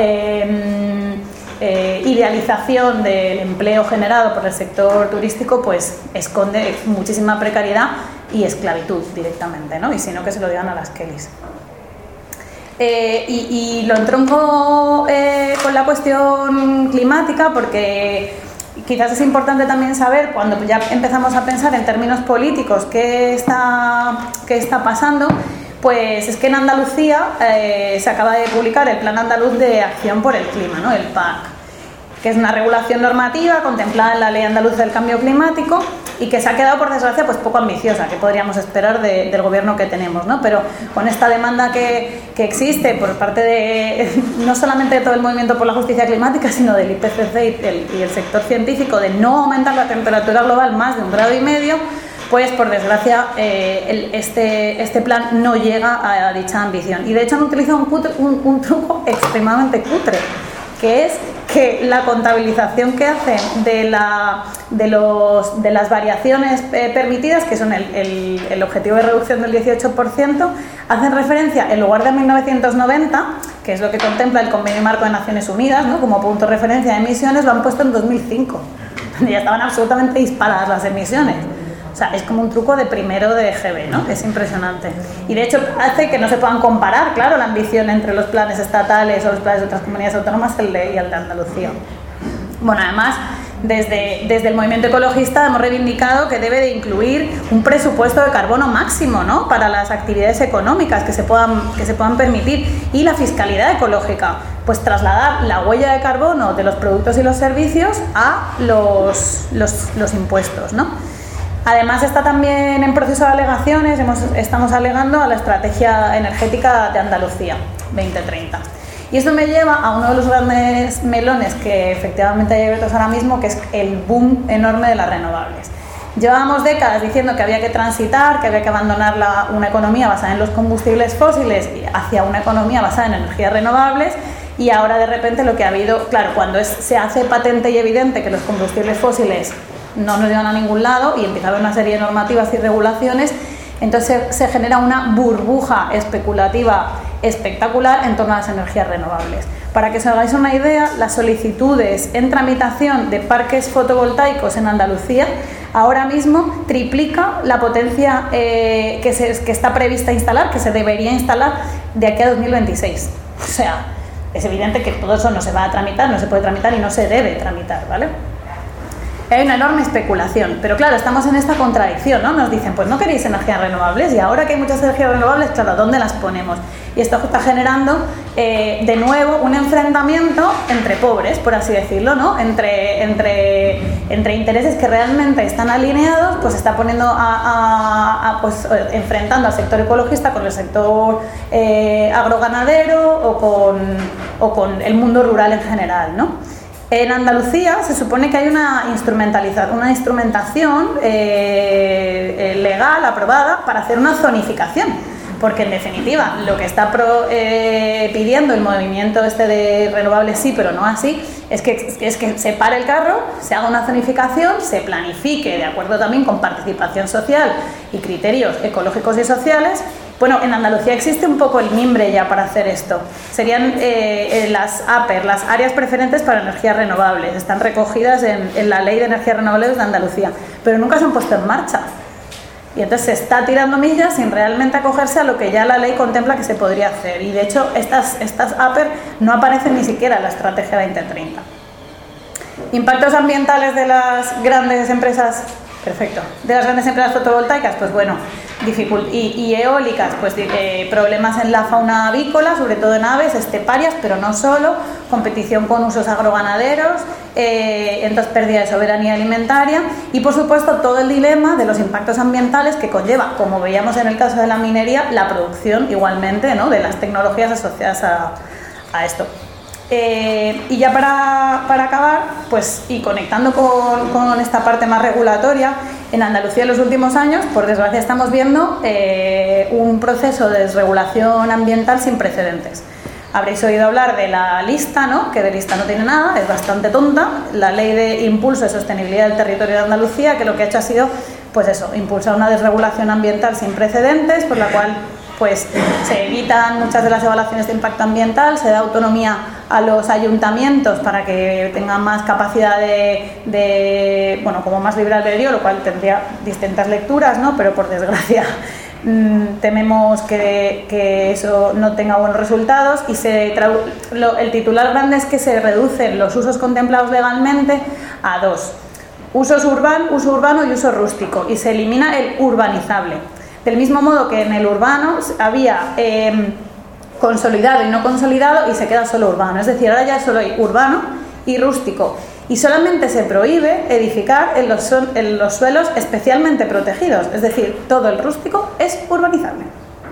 idealización del empleo generado por el sector turístico pues esconde muchísima precariedad y esclavitud directamente, ¿no? Y si no, que se lo digan a las Kellys. Y lo entronco con la cuestión climática porque quizás es importante también saber, cuando ya empezamos a pensar en términos políticos qué está pasando, pues es que en Andalucía se acaba de publicar el Plan Andaluz de Acción por el Clima, ¿no? El PAC, que es una regulación normativa contemplada en la Ley Andaluza del Cambio Climático y que se ha quedado, por desgracia, pues poco ambiciosa, que podríamos esperar del gobierno que tenemos, ¿no? Pero con esta demanda que existe por parte de no solamente de todo el movimiento por la justicia climática, sino del IPCC y el sector científico de no aumentar la temperatura global más de 1,5 grados, pues por desgracia este plan no llega a dicha ambición. Y de hecho han utilizado un truco extremadamente cutre, que es que la contabilización que hacen de las variaciones permitidas, que son el objetivo de reducción del 18%, hacen referencia, en lugar de 1990, que es lo que contempla el Convenio Marco de Naciones Unidas, ¿no?, como punto de referencia de emisiones, lo han puesto en 2005, donde ya estaban absolutamente disparadas las emisiones. O sea, es como un truco de primero de EGB, ¿no? Es impresionante. Y de hecho hace que no se puedan comparar, claro, la ambición entre los planes estatales o los planes de otras comunidades autónomas y el de Andalucía. Bueno, además, desde el movimiento ecologista hemos reivindicado que debe de incluir un presupuesto de carbono máximo, ¿no?, para las actividades económicas que se puedan permitir, y la fiscalidad ecológica, pues trasladar la huella de carbono de los productos y los servicios a los impuestos, ¿no? Además está también en proceso de alegaciones, estamos alegando a la estrategia energética de Andalucía 2030. Y esto me lleva a uno de los grandes melones que efectivamente hay abiertos ahora mismo, que es el boom enorme de las renovables. Llevábamos décadas diciendo que había que transitar, que había que abandonar una economía basada en los combustibles fósiles hacia una economía basada en energías renovables, y ahora de repente lo que ha habido, claro, cuando se hace patente y evidente que los combustibles fósiles no nos llevan a ningún lado y empieza a haber una serie de normativas y regulaciones, entonces se genera una burbuja especulativa espectacular en torno a las energías renovables. Para que os hagáis una idea, las solicitudes en tramitación de parques fotovoltaicos en Andalucía ahora mismo triplica la potencia que está prevista instalar, que se debería instalar de aquí a 2026. O sea, es evidente que todo eso no se va a tramitar, no se puede tramitar y no se debe tramitar, ¿vale? Hay una enorme especulación, pero claro, estamos en esta contradicción, ¿no? Nos dicen, pues no queréis energías renovables, y ahora que hay muchas energías renovables, claro, ¿dónde las ponemos? Y esto está generando, de nuevo, un enfrentamiento entre pobres, por así decirlo, ¿no? Entre intereses que realmente están alineados, pues está poniendo pues enfrentando al sector ecologista con el sector agroganadero o con el mundo rural en general, ¿no? En Andalucía se supone que hay una instrumentación legal aprobada para hacer una zonificación, porque en definitiva lo que está pidiendo el movimiento de renovables sí, pero no así, es que se pare el carro, se haga una zonificación, se planifique de acuerdo también con participación social y criterios ecológicos y sociales. Bueno, en Andalucía existe un poco el mimbre ya para hacer esto. Serían las APER, las áreas preferentes para energías renovables. Están recogidas en la Ley de Energías Renovables de Andalucía, pero nunca se han puesto en marcha. Y entonces se está tirando millas sin realmente acogerse a lo que ya la ley contempla que se podría hacer. Y de hecho, estas APER no aparecen ni siquiera en la Estrategia 2030. Impactos ambientales de las grandes empresas. Perfecto. De las grandes empresas fotovoltaicas, pues bueno, y eólicas, pues problemas en la fauna avícola, sobre todo en aves, esteparias, pero no solo, competición con usos agroganaderos, entonces pérdida de soberanía alimentaria y, por supuesto, todo el dilema de los impactos ambientales que conlleva, como veíamos en el caso de la minería, la producción igualmente, ¿no?, de las tecnologías asociadas a esto. Y ya para acabar, pues, y conectando con esta parte más regulatoria, en Andalucía en los últimos años, por desgracia, estamos viendo un proceso de desregulación ambiental sin precedentes. Habréis oído hablar de la lista, ¿no?, que de lista no tiene nada, es bastante tonta, la Ley de Impulso de Sostenibilidad del Territorio de Andalucía, que lo que ha hecho ha sido, pues eso, impulsar una desregulación ambiental sin precedentes, por la cual pues se evitan muchas de las evaluaciones de impacto ambiental, se da autonomía a los ayuntamientos para que tengan más capacidad bueno, como más libre albedrío, lo cual tendría distintas lecturas, ¿no?, pero por desgracia tememos que eso no tenga buenos resultados, y el titular grande es que se reducen los usos contemplados legalmente a dos: uso urbano y uso rústico, y se elimina el urbanizable. Del mismo modo que en el urbano había consolidado y no consolidado, y se queda solo urbano. Es decir, ahora ya solo hay urbano y rústico. Y solamente se prohíbe edificar en los suelos especialmente protegidos. Es decir, todo el rústico es urbanizable.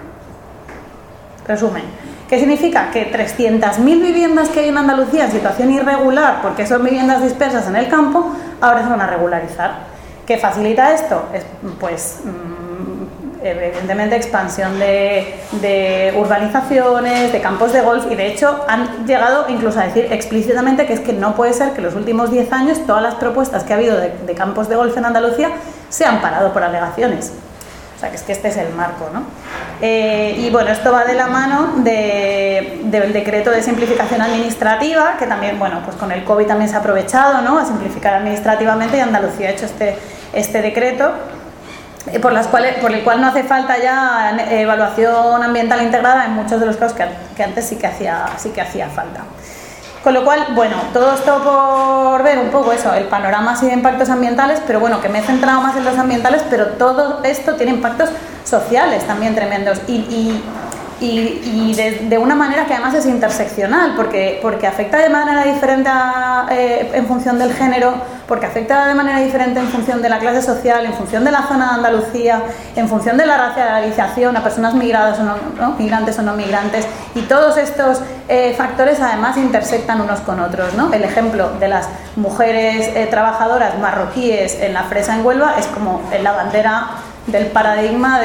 Resumen. ¿Qué significa? Que 300.000 viviendas que hay en Andalucía en situación irregular, porque son viviendas dispersas en el campo, ahora se van a regularizar. ¿Qué facilita esto? Pues evidentemente expansión de urbanizaciones, de campos de golf, y de hecho han llegado incluso a decir explícitamente que es que no puede ser que en los últimos 10 años todas las propuestas que ha habido de campos de golf en Andalucía se han parado por alegaciones. O sea, que es que este es el marco, ¿no? Y bueno, esto va de la mano del decreto de simplificación administrativa, que también, bueno, pues con el COVID también se ha aprovechado, ¿no?, a simplificar administrativamente, y Andalucía ha hecho este decreto, por el cual no hace falta ya evaluación ambiental integrada en muchos de los casos que antes sí que hacía falta. Con lo cual, bueno, todo esto por ver un poco eso, el panorama así de impactos ambientales, pero bueno, que me he centrado más en los ambientales, pero todo esto tiene impactos sociales también tremendos y de una manera que además es interseccional, porque afecta de manera diferente en función del género, porque afecta de manera diferente en función de la clase social, en función de la zona de Andalucía, en función de la racialización a personas migradas o no, migrantes o no migrantes, y todos estos factores además intersectan unos con otros, ¿no? El ejemplo de las mujeres trabajadoras marroquíes en la fresa en Huelva es como la bandera del paradigma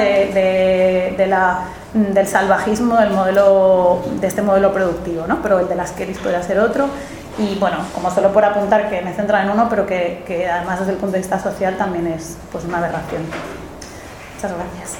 del salvajismo de este modelo productivo, ¿no? Pero el de las Kellys podría ser otro. Y bueno, como solo por apuntar que me centra en uno, pero que además desde el punto de vista social también es pues una aberración. Muchas gracias.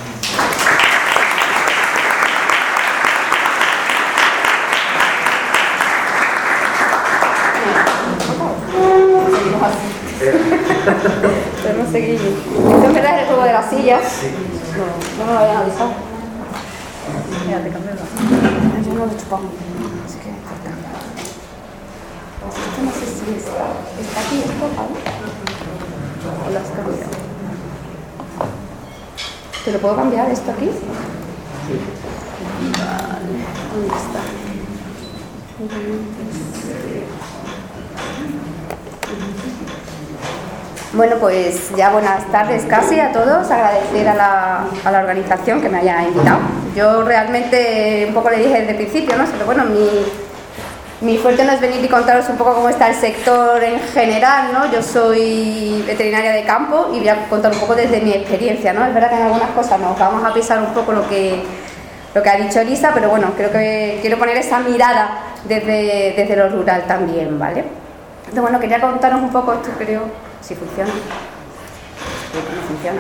Podemos seguir. Esto en verdad es el juego de las sillas. No me lo habían avisado. Mira, te cambio. Yo no lo he chupado. Así que falta. Esto no sé si está aquí esto, ¿vale? O lo has cambiado. ¿Te lo puedo cambiar esto aquí? Sí. Vale. ¿Dónde está? Bueno, pues ya buenas tardes casi a todos, agradecer a la organización que me haya invitado. Yo realmente un poco le dije desde el principio, ¿no? Pero bueno, mi fuerte no es venir y contaros un poco cómo está el sector en general, ¿no? Yo soy veterinaria de campo y voy a contar un poco desde mi experiencia, ¿no? Es verdad que en algunas cosas nos vamos a pisar un poco lo que ha dicho Elisa, pero bueno, creo que quiero poner esa mirada desde lo rural también, ¿vale? Entonces, bueno, quería contaros un poco esto, creo. Si funciona. Si no funciona.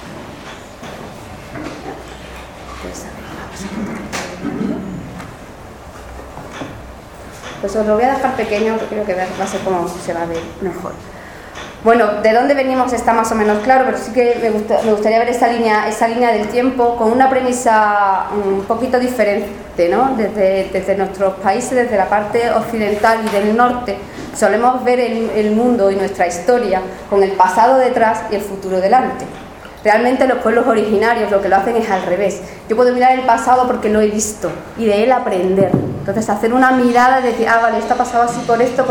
Pues a ver, pues os lo voy a dejar pequeño porque creo que va a ser como se va a ver mejor. Bueno, de dónde venimos está más o menos claro, pero sí que me gustaría ver esa línea del tiempo con una premisa un poquito diferente, ¿no? Desde nuestros países, desde la parte occidental y del norte, solemos ver el mundo y nuestra historia con el pasado detrás y el futuro delante. Realmente los pueblos originarios lo que lo hacen es al revés. Yo puedo mirar el pasado porque lo he visto y de él aprender. Entonces hacer una mirada de decir, vale, esto ha pasado así por esto,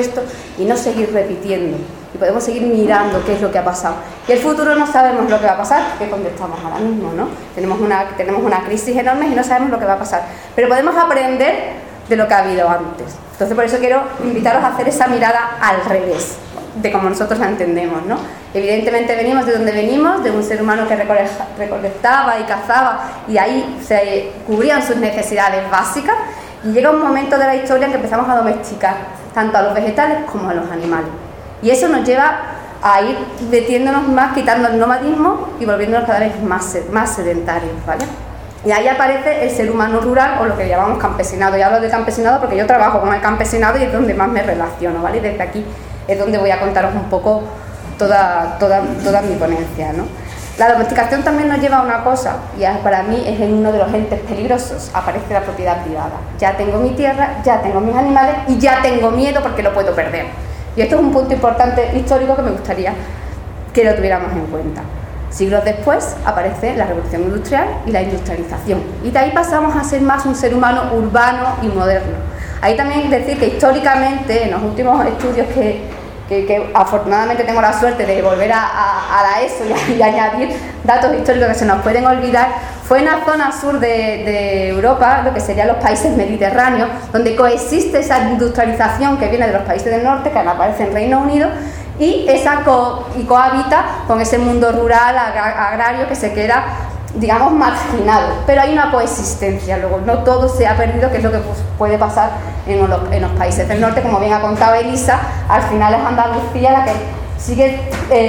y no seguir repitiendo. Y podemos seguir mirando qué es lo que ha pasado. Y el futuro no sabemos lo que va a pasar, que es donde estamos ahora mismo, ¿no? Tenemos una crisis enorme y no sabemos lo que va a pasar. Pero podemos aprender de lo que ha habido antes. Entonces por eso quiero invitaros a hacer esa mirada al revés, de como nosotros la entendemos, ¿no? Evidentemente venimos de donde venimos, de un ser humano que recolectaba y cazaba y ahí se cubrían sus necesidades básicas, y llega un momento de la historia en que empezamos a domesticar tanto a los vegetales como a los animales, y eso nos lleva a ir metiéndonos más, quitando el nomadismo y volviéndonos cada vez más sedentarios, ¿vale? Y ahí aparece el ser humano rural, o lo que llamamos campesinado. Y hablo de campesinado porque yo trabajo con el campesinado y es donde más me relaciono, ¿vale? Desde aquí es donde voy a contaros un poco toda mi ponencia, ¿no? La domesticación también nos lleva a una cosa, y para mí es en uno de los entes peligrosos: aparece la propiedad privada. Ya tengo mi tierra, ya tengo mis animales y ya tengo miedo porque lo puedo perder. Y esto es un punto importante histórico que me gustaría que lo tuviéramos en cuenta. Siglos después aparece la revolución industrial y la industrialización, y de ahí pasamos a ser más un ser humano urbano y moderno. Ahí también decir que históricamente, en los últimos estudios que afortunadamente tengo la suerte de volver a la ESO y añadir datos históricos que se nos pueden olvidar, fue en la zona sur de Europa, lo que serían los países mediterráneos, donde coexiste esa industrialización que viene de los países del norte, que aparece en Reino Unido, y cohabita con ese mundo rural, agrario, que se queda, digamos, marginado. Pero hay una coexistencia, luego no todo se ha perdido, que es lo que puede pasar en los países del norte. Como bien ha contado Elisa, al final es Andalucía la que sigue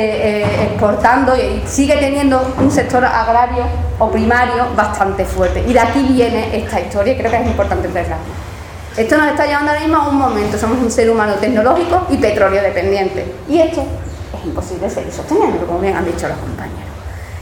exportando y sigue teniendo un sector agrario o primario bastante fuerte. Y de aquí viene esta historia, y creo que es importante verla. Esto nos está llevando ahora mismo a un momento: somos un ser humano tecnológico y petróleo dependiente, y esto es imposible seguir sosteniendo, como bien han dicho los compañeros.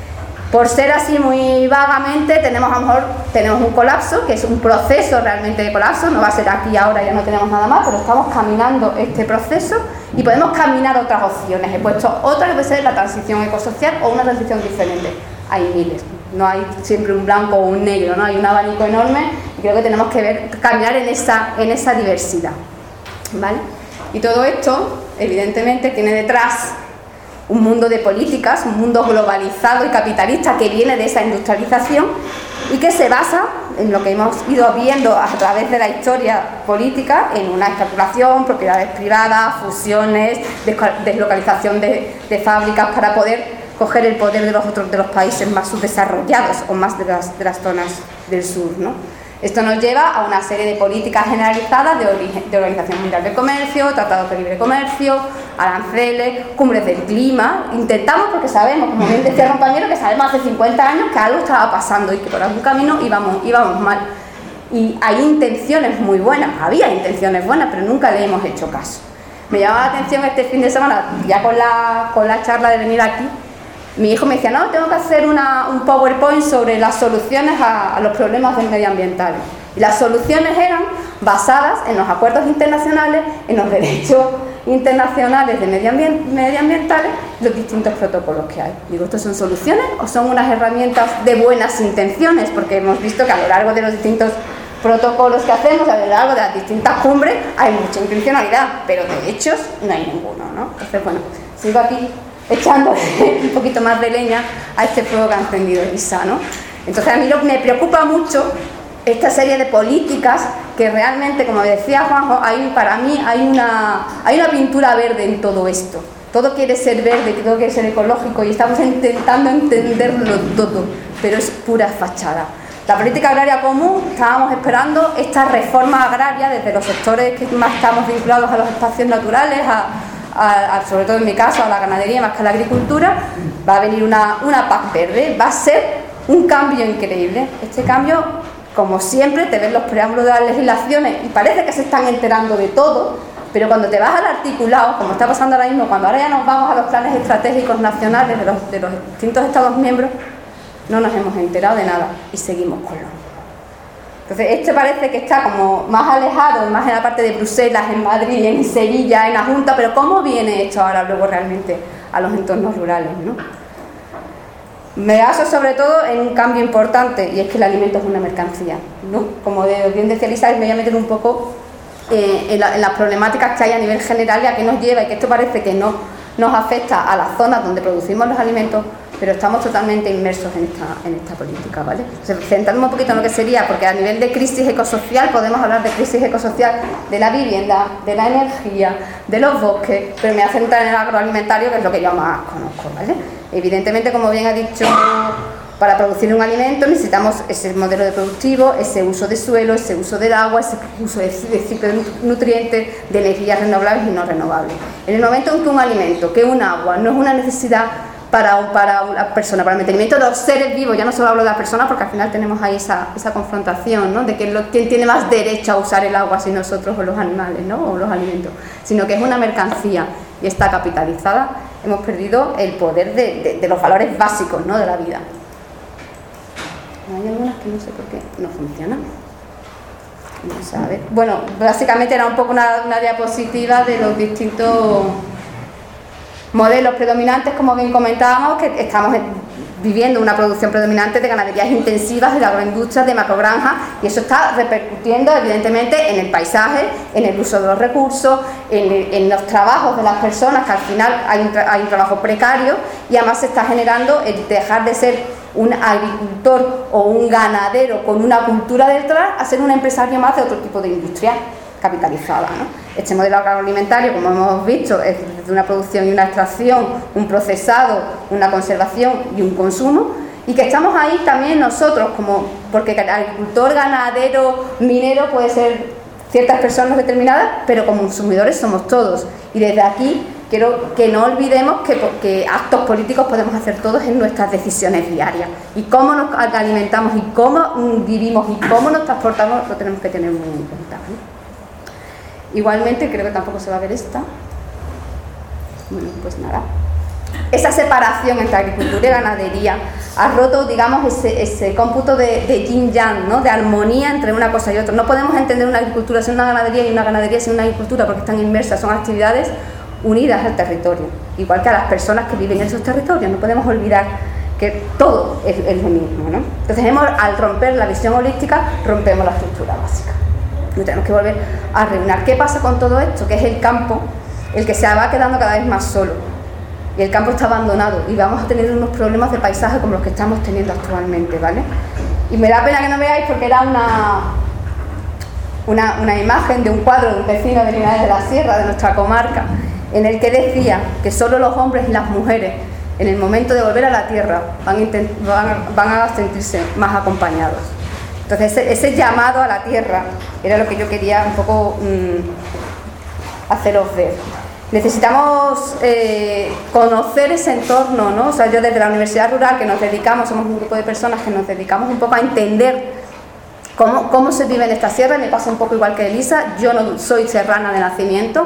Por ser así muy vagamente, a lo mejor tenemos un colapso, que es un proceso realmente de colapso, no va a ser aquí ahora, ya no tenemos nada más, pero estamos caminando este proceso y podemos caminar otras opciones. He puesto otra que puede ser la transición ecosocial o una transición diferente. Hay miles, no hay siempre un blanco o un negro, ¿no? Hay un abanico enorme y creo que tenemos que caminar en esa diversidad, ¿vale? Y todo esto, evidentemente, tiene detrás un mundo de políticas, un mundo globalizado y capitalista que viene de esa industrialización y que se basa en lo que hemos ido viendo a través de la historia política, en una especulación, propiedades privadas, fusiones, deslocalización de fábricas para poder coger el poder de los países más subdesarrollados o más de las zonas del sur, ¿no? Esto nos lleva a una serie de políticas generalizadas de Organización Mundial del Comercio, Tratados de Libre Comercio, aranceles, cumbres del clima. Intentamos, porque sabemos, como bien decía el compañero, que sabemos hace 50 años que algo estaba pasando y que por algún camino íbamos mal. Y hay intenciones muy buenas, había intenciones buenas, pero nunca le hemos hecho caso. Me llamaba la atención este fin de semana, ya con la charla de venir aquí, mi hijo me decía, no, tengo que hacer un PowerPoint sobre las soluciones a los problemas medioambientales. Y las soluciones eran basadas en los acuerdos internacionales, en los derechos internacionales de medioambientales, los distintos protocolos que hay. Digo, ¿estos son soluciones o son unas herramientas de buenas intenciones? Porque hemos visto que a lo largo de los distintos protocolos que hacemos, a lo largo de las distintas cumbres, hay mucha intencionalidad, pero de hechos no hay ninguno, ¿no? Entonces, bueno, sigo aquí echando un poquito más de leña a este fuego que ha encendido Elisa, ¿no? Entonces a mí me preocupa mucho esta serie de políticas que realmente, como decía Juanjo, para mí hay una pintura verde en todo esto. Todo quiere ser verde, todo quiere ser ecológico y estamos intentando entenderlo todo, pero es pura fachada. La política agraria común, estábamos esperando esta reforma agraria desde los sectores que más estamos vinculados a los espacios naturales, sobre todo en mi caso, a la ganadería más que a la agricultura. Va a venir una PAC verde, va a ser un cambio increíble. Este cambio, como siempre, te ves los preámbulos de las legislaciones y parece que se están enterando de todo, pero cuando te vas al articulado, como está pasando ahora mismo, cuando ahora ya nos vamos a los planes estratégicos nacionales de los distintos Estados miembros, no nos hemos enterado de nada y seguimos con lo mismo. Entonces, esto parece que está como más alejado, más en la parte de Bruselas, en Madrid, en Sevilla, en la Junta, pero ¿cómo viene esto ahora luego realmente a los entornos rurales, ¿no? Me baso sobre todo en un cambio importante, y es que el alimento es una mercancía, ¿no? Como bien decía Elisa, me voy a meter un poco en las problemáticas que hay a nivel general y a qué nos lleva, y que esto parece que no nos afecta a las zonas donde producimos los alimentos, pero estamos totalmente inmersos en esta política, ¿vale? Centrarme un poquito en lo que sería, porque a nivel de crisis ecosocial podemos hablar de crisis ecosocial de la vivienda, de la energía, de los bosques, pero me voy a centrar en el agroalimentario, que es lo que yo más conozco, ¿vale? Evidentemente, como bien ha dicho, para producir un alimento necesitamos ese modelo de productivo, ese uso de suelo, ese uso del agua, ese uso de ciclo de nutrientes, de energías renovables y no renovables. En el momento en que un alimento, que un agua, no es una necesidad para una persona, para el mantenimiento de los seres vivos, ya no solo hablo de las personas porque al final tenemos ahí esa confrontación, ¿no? De quién tiene más derecho a usar el agua, si nosotros o los animales, ¿no? O los alimentos, sino que es una mercancía y está capitalizada, hemos perdido el poder de los valores básicos, ¿no? De la vida. Hay algunas que no sé por qué no funcionan. Vamos a ver. Bueno, básicamente era un poco una diapositiva de los distintos modelos predominantes, como bien comentábamos, que estamos viviendo una producción predominante de ganaderías intensivas, de agroindustrias, de macrogranjas, y eso está repercutiendo evidentemente en el paisaje, en el uso de los recursos, en los trabajos de las personas, que al final hay un trabajo precario, y además se está generando el dejar de ser un agricultor o un ganadero con una cultura detrás a ser un empresario más de otro tipo de industria capitalizada, ¿no? Este modelo agroalimentario, como hemos visto, es de una producción y una extracción, un procesado, una conservación y un consumo, y que estamos ahí también nosotros, porque el agricultor, ganadero, minero puede ser ciertas personas determinadas, pero como consumidores somos todos, y desde aquí quiero que no olvidemos que actos políticos podemos hacer todos en nuestras decisiones diarias, y cómo nos alimentamos y cómo vivimos y cómo nos transportamos lo tenemos que tener muy en cuenta, ¿no? Igualmente, creo que tampoco se va a ver esta. Bueno, pues nada. esa separación entre agricultura y ganadería ha roto, digamos, ese cómputo de yin-yang, ¿no? De armonía entre una cosa y otra. No podemos entender una agricultura sin una ganadería y una ganadería sin una agricultura, porque están inmersas, son actividades unidas al territorio, igual que a las personas que viven en esos territorios. No podemos olvidar que todo es lo mismo, ¿no? Entonces, al romper la visión holística, rompemos la estructura básica. Nos tenemos que volver a reunir. ¿Qué pasa con todo esto? Que es el campo el que se va quedando cada vez más solo. Y el campo está abandonado y vamos a tener unos problemas de paisaje como los que estamos teniendo actualmente, ¿vale? Y me da pena que no veáis, porque era una imagen de un cuadro de un vecino de Linares de la Sierra, de nuestra comarca, en el que decía que solo los hombres y las mujeres, en el momento de volver a la tierra, van a sentirse más acompañados. Entonces, ese llamado a la tierra era lo que yo quería un poco haceros ver. Necesitamos conocer ese entorno, ¿no? O sea, yo desde la Universidad Rural, que nos dedicamos, somos un grupo de personas que nos dedicamos un poco a entender cómo se vive en esta sierra. Me pasa un poco igual que Elisa. Yo no soy serrana de nacimiento.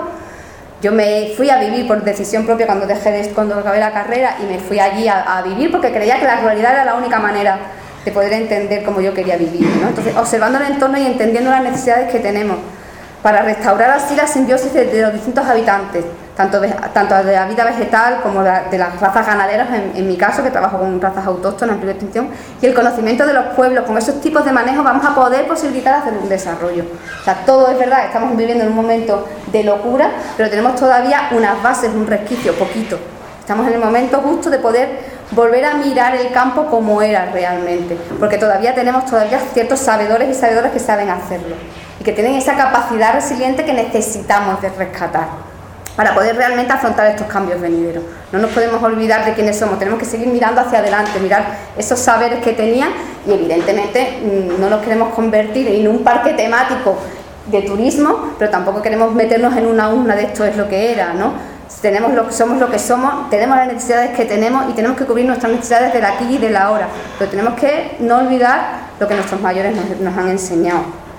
Yo me fui a vivir por decisión propia cuando acabé la carrera, y me fui allí a vivir porque creía que la ruralidad era la única manera de poder entender cómo yo quería vivir, ¿no? Entonces, observando el entorno y entendiendo las necesidades que tenemos, para restaurar así la simbiosis de los distintos habitantes, tanto de la vida vegetal como de las razas ganaderas, en mi caso, que trabajo con razas autóctonas en peligro de extinción, y el conocimiento de los pueblos. Con esos tipos de manejo vamos a poder posibilitar hacer un desarrollo. O sea, todo es verdad, estamos viviendo en un momento de locura, pero tenemos todavía unas bases, un resquicio, poquito. Estamos en el momento justo de poder volver a mirar el campo como era realmente, porque todavía tenemos ciertos sabedores y sabedoras que saben hacerlo y que tienen esa capacidad resiliente que necesitamos de rescatar para poder realmente afrontar estos cambios venideros. No nos podemos olvidar de quiénes somos, tenemos que seguir mirando hacia adelante, mirar esos saberes que tenían, y evidentemente no nos queremos convertir en un parque temático de turismo, pero tampoco queremos meternos en una urna de esto es lo que era, ¿no? Somos lo que somos, tenemos las necesidades que tenemos y tenemos que cubrir nuestras necesidades del aquí y del ahora, pero tenemos que no olvidar lo que nuestros mayores nos han enseñado,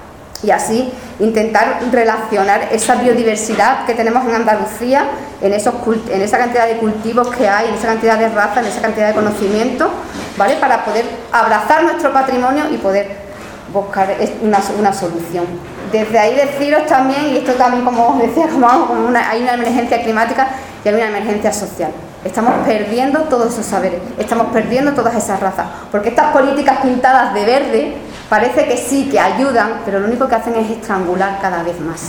y así intentar relacionar esa biodiversidad que tenemos en Andalucía, en esa cantidad de cultivos que hay, en esa cantidad de razas, en esa cantidad de conocimiento, ¿vale? Para poder abrazar nuestro patrimonio y poder buscar una solución. Desde ahí deciros también, y esto también, como os decía, hay una emergencia climática y hay una emergencia social. Estamos perdiendo todos esos saberes, estamos perdiendo todas esas razas, porque estas políticas pintadas de verde parece que sí, que ayudan, pero lo único que hacen es estrangular cada vez más.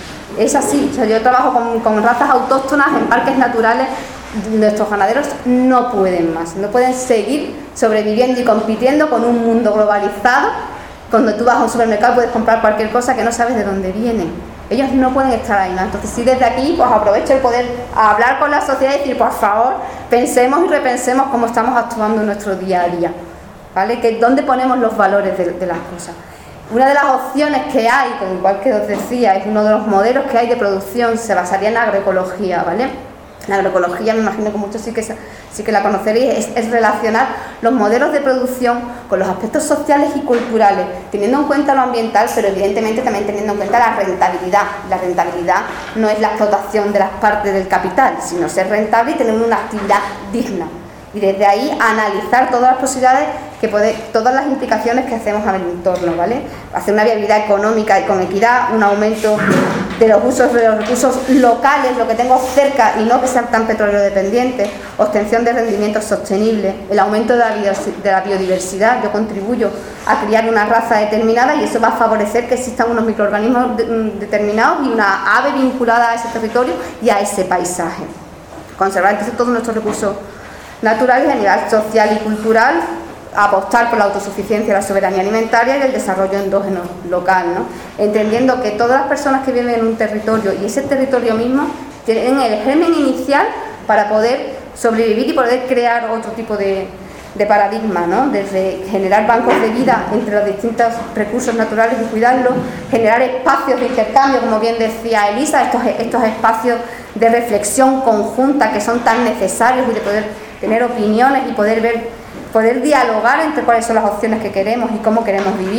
Es así. O sea, yo trabajo con razas autóctonas en parques naturales. Nuestros ganaderos no pueden más, no pueden seguir sobreviviendo y compitiendo con un mundo globalizado. Cuando tú vas a un supermercado puedes comprar cualquier cosa que no sabes de dónde viene. Ellos no pueden estar ahí, ¿no? Entonces, sí, desde aquí pues aprovecho el poder hablar con la sociedad y decir, por favor, pensemos y repensemos cómo estamos actuando en nuestro día a día, ¿vale? ¿Dónde ponemos los valores de las cosas? Una de las opciones que hay, como igual que os decía, es uno de los modelos que hay de producción, se basaría en la agroecología, ¿vale? La agroecología, me imagino que muchos sí que la conoceréis, es relacionar los modelos de producción con los aspectos sociales y culturales, teniendo en cuenta lo ambiental, pero evidentemente también teniendo en cuenta la rentabilidad. La rentabilidad no es la explotación de las partes del capital, sino ser rentable y tener una actividad digna. Y desde ahí analizar todas las posibilidades, todas las implicaciones que hacemos al entorno, ¿vale? Hacer una viabilidad económica y con equidad, un aumento de los recursos locales, lo que tengo cerca y no que sean tan petróleo dependientes, obtención de rendimientos sostenibles, el aumento de la biodiversidad. Yo contribuyo a criar una raza determinada y eso va a favorecer que existan unos microorganismos determinados y una ave vinculada a ese territorio y a ese paisaje. Conservar entonces todos nuestros recursos naturales a nivel social y cultural, apostar por la autosuficiencia y la soberanía alimentaria y el desarrollo endógeno local, ¿no? Entendiendo que todas las personas que viven en un territorio y ese territorio mismo tienen el germen inicial para poder sobrevivir y poder crear otro tipo de paradigma, ¿no? Desde generar bancos de vida entre los distintos recursos naturales y cuidarlos, generar espacios de intercambio, como bien decía Elisa, estos espacios de reflexión conjunta que son tan necesarios, y de poder tener opiniones y poder dialogar entre cuáles son las opciones que queremos y cómo queremos vivir,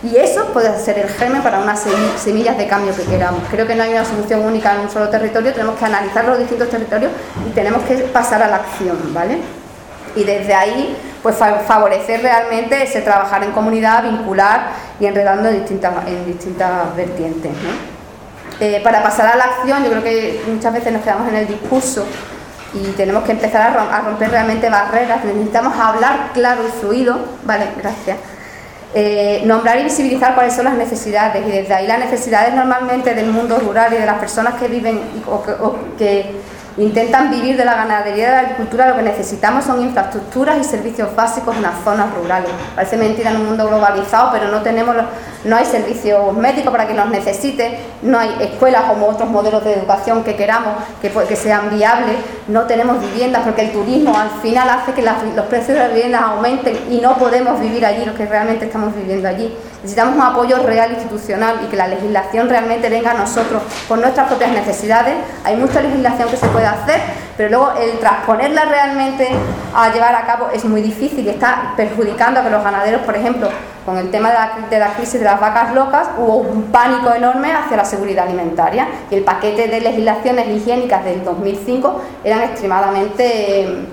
Y eso puede ser el germen para unas semillas de cambio que queramos. Creo que no hay una solución única en un solo territorio, tenemos que analizar los distintos territorios y tenemos que pasar a la acción, ¿vale? Y desde ahí, pues favorecer realmente ese trabajar en comunidad, vincular y enredando en distintas vertientes, ¿no? Para pasar a la acción, yo creo que muchas veces nos quedamos en el discurso y tenemos que empezar a romper realmente barreras. Necesitamos hablar claro y fluido, ¿vale? Gracias. Nombrar y visibilizar cuáles son las necesidades, y desde ahí las necesidades normalmente del mundo rural y de las personas que viven o que intentan vivir de la ganadería y de la agricultura. Lo que necesitamos son infraestructuras y servicios básicos en las zonas rurales. Parece mentira en un mundo globalizado, pero no hay servicios médicos para quien los necesite, no hay escuelas como otros modelos de educación que queramos que sean viables, no tenemos viviendas porque el turismo al final hace que los precios de las viviendas aumenten y no podemos vivir allí los que realmente estamos viviendo allí. Necesitamos un apoyo real institucional y que la legislación realmente venga a nosotros por nuestras propias necesidades. Hay mucha legislación que se puede hacer, pero luego el transponerla realmente a llevar a cabo es muy difícil y está perjudicando a que los ganaderos, por ejemplo, con el tema de la crisis de las vacas locas, hubo un pánico enorme hacia la seguridad alimentaria y el paquete de legislaciones higiénicas del 2005 eran extremadamente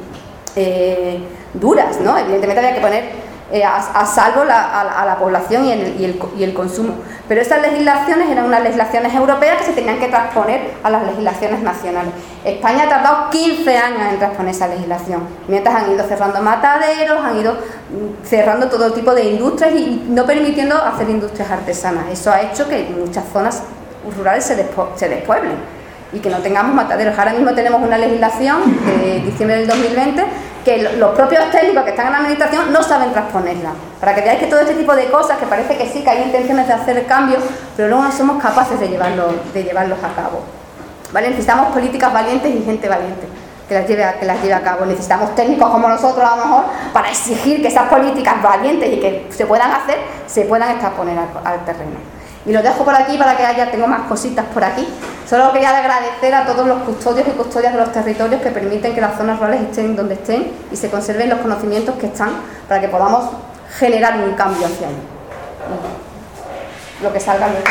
duras, ¿no? Evidentemente había que poner a salvo a la población y el consumo. Pero estas legislaciones eran unas legislaciones europeas que se tenían que transponer a las legislaciones nacionales. España ha tardado 15 años en transponer esa legislación, mientras han ido cerrando mataderos, han ido cerrando todo tipo de industrias y no permitiendo hacer industrias artesanas. Eso ha hecho que muchas zonas rurales se despueblen y que no tengamos mataderos. Ahora mismo tenemos una legislación de diciembre del 2020 que los propios técnicos que están en la administración no saben transponerla. Para que veáis que todo este tipo de cosas, que parece que sí, que hay intenciones de hacer cambios, pero luego no somos capaces de llevarlos a cabo, ¿vale? Necesitamos políticas valientes y gente valiente que las lleve a cabo. Necesitamos técnicos como nosotros a lo mejor para exigir que esas políticas valientes y que se puedan hacer, se puedan extraponer al terreno. Y lo dejo por aquí para que tengo más cositas por aquí. Solo quería agradecer a todos los custodios y custodias de los territorios que permiten que las zonas rurales estén donde estén y se conserven los conocimientos que están para que podamos generar un cambio hacia ahí. Lo que salga luego.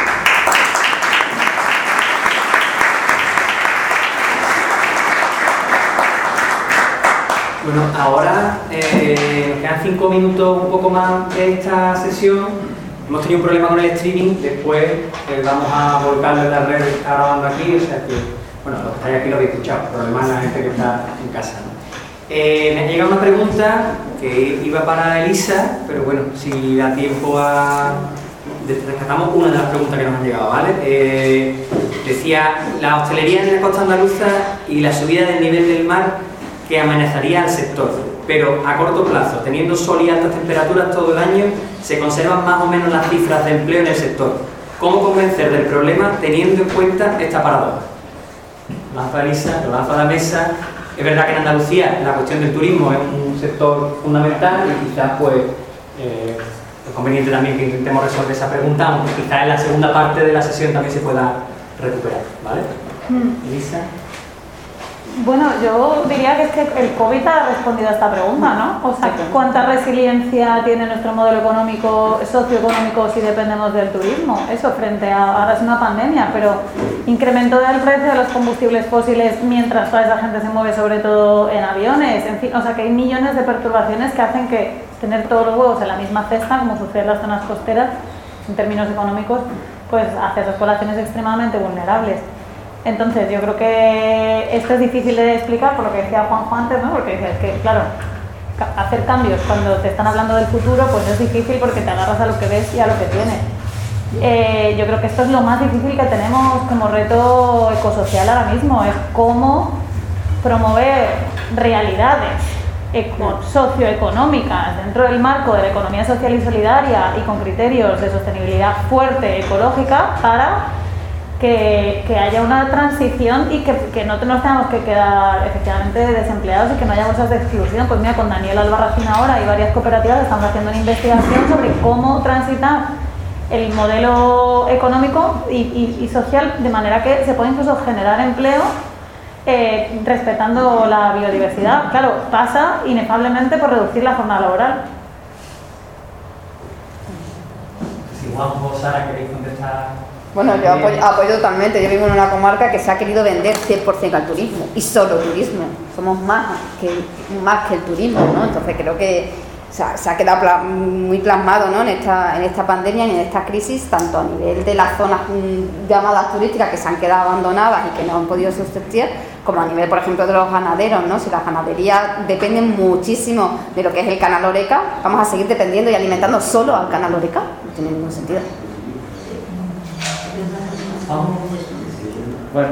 Bueno, ahora nos quedan 5 minutos un poco más de esta sesión. Hemos tenido un problema con el streaming, después vamos a volcarlo en la red que está grabando aquí, o sea que, bueno, los que estáis aquí lo habéis escuchado, el problema es la gente que está en casa, ¿no? Me ha llegado una pregunta que iba para Elisa, pero bueno, si da tiempo rescatamos una de las preguntas que nos han llegado, ¿vale? Decía, la hostelería en la costa andaluza y la subida del nivel del mar que amenazaría al sector, pero a corto plazo, teniendo sol y altas temperaturas todo el año, se conservan más o menos las cifras de empleo en el sector. ¿Cómo convencer del problema teniendo en cuenta esta paradoja? Lo lanzo a Elisa, lo lanzo a la mesa. Es verdad que en Andalucía la cuestión del turismo es un sector fundamental y quizás pues es conveniente también que intentemos resolver esa pregunta, aunque quizás en la segunda parte de la sesión también se pueda recuperar, ¿vale? Elisa. Bueno, yo diría que es que el COVID ha respondido a esta pregunta, ¿no? O sea, ¿cuánta resiliencia tiene nuestro modelo económico, socioeconómico si dependemos del turismo? Eso frente a, ahora es una pandemia, pero incremento del precio de los combustibles fósiles mientras toda esa gente se mueve sobre todo en aviones, en fin, o sea que hay millones de perturbaciones que hacen que tener todos los huevos en la misma cesta, como sucede en las zonas costeras, en términos económicos, pues hace a esas poblaciones extremadamente vulnerables. Entonces, yo creo que esto es difícil de explicar por lo que decía Juanjo antes, ¿no? Porque es que, claro, hacer cambios cuando te están hablando del futuro, pues es difícil porque te agarras a lo que ves y a lo que tienes. Yo creo que esto es lo más difícil que tenemos como reto ecosocial ahora mismo, es cómo promover realidades socioeconómicas dentro del marco de la economía social y solidaria y con criterios de sostenibilidad fuerte ecológica para que haya una transición y que no nos tengamos que quedar efectivamente desempleados y que no haya bolsas de exclusión. Pues mira, con Daniel Albarracín ahora y varias cooperativas estamos haciendo una investigación sobre cómo transitar el modelo económico y social de manera que se pueda incluso generar empleo respetando la biodiversidad. Claro, pasa inefablemente por reducir la jornada laboral. Sí, si Juanjo o Sara queréis contestar. Bueno, yo apoyo totalmente. Yo vivo en una comarca que se ha querido vender 100% al turismo y solo turismo. Somos más que el turismo, ¿no? Entonces creo que se ha quedado muy plasmado, ¿no? en esta pandemia y en esta crisis, tanto a nivel de las zonas llamadas turísticas que se han quedado abandonadas y que no han podido subsistir, como a nivel, por ejemplo, de los ganaderos, ¿no? Si las ganaderías dependen muchísimo de lo que es el canal Horeca, vamos a seguir dependiendo y alimentando solo al canal Horeca. No tiene ningún sentido. Bueno,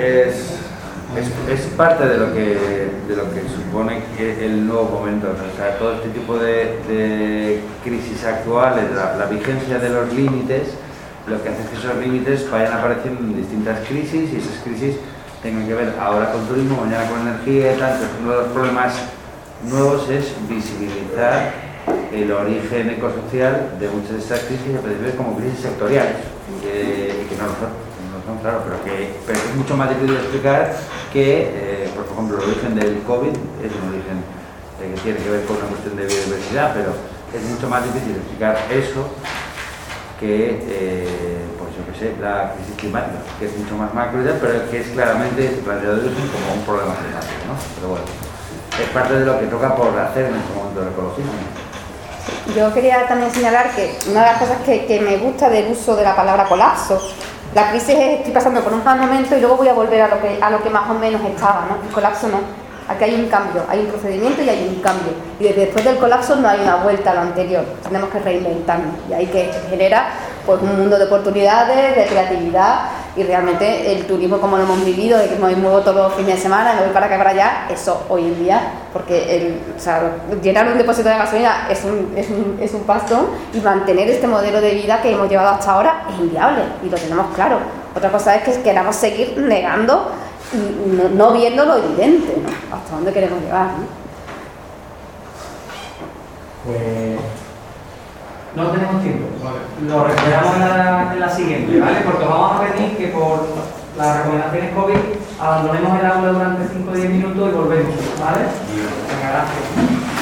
es parte de lo que supone que el nuevo momento, ¿no? O sea, todo este tipo de crisis actuales, la vigencia de los límites, lo que hace es que esos límites vayan apareciendo en distintas crisis y esas crisis tengan que ver ahora con turismo, mañana con energía y tal. Entonces, uno de los problemas nuevos es visibilizar el origen ecosocial de muchas de estas crisis, a percibir como crisis sectoriales, que no lo son. Claro, pero que es mucho más difícil de explicar que, por ejemplo, el origen del COVID es un origen que tiene que ver con una cuestión de biodiversidad, pero es mucho más difícil de explicar eso que, pues yo qué sé, la crisis climática, que es mucho más macro, pero que es claramente planteado de origen como un problema climático, ¿no? Pero bueno, es parte de lo que toca por hacer en este momento del ecologismo. Yo quería también señalar que una de las cosas que me gusta del uso de la palabra colapso, la crisis es estoy pasando por un mal momento y luego voy a volver a lo que más o menos estaba, ¿no? El colapso no. Aquí hay un cambio, hay un procedimiento y hay un cambio. Y después del colapso no hay una vuelta a lo anterior. Tenemos que reinventarnos. Y ahí que genera pues un mundo de oportunidades, de creatividad y realmente el turismo como lo hemos vivido, de que me muevo todos los fines de semana, me voy para acá y para allá, eso hoy en día, porque llenar un depósito de gasolina es un pastón y mantener este modelo de vida que hemos llevado hasta ahora es inviable y lo tenemos claro. Otra cosa es que queramos seguir negando y no viendo lo evidente, ¿no? Hasta dónde queremos llegar, ¿no? Pues no tenemos tiempo, lo recuperamos en la siguiente, ¿vale? Porque vamos a pedir que por las recomendaciones COVID abandonemos el aula durante 5 o 10 minutos y volvemos, ¿vale? Venga, gracias.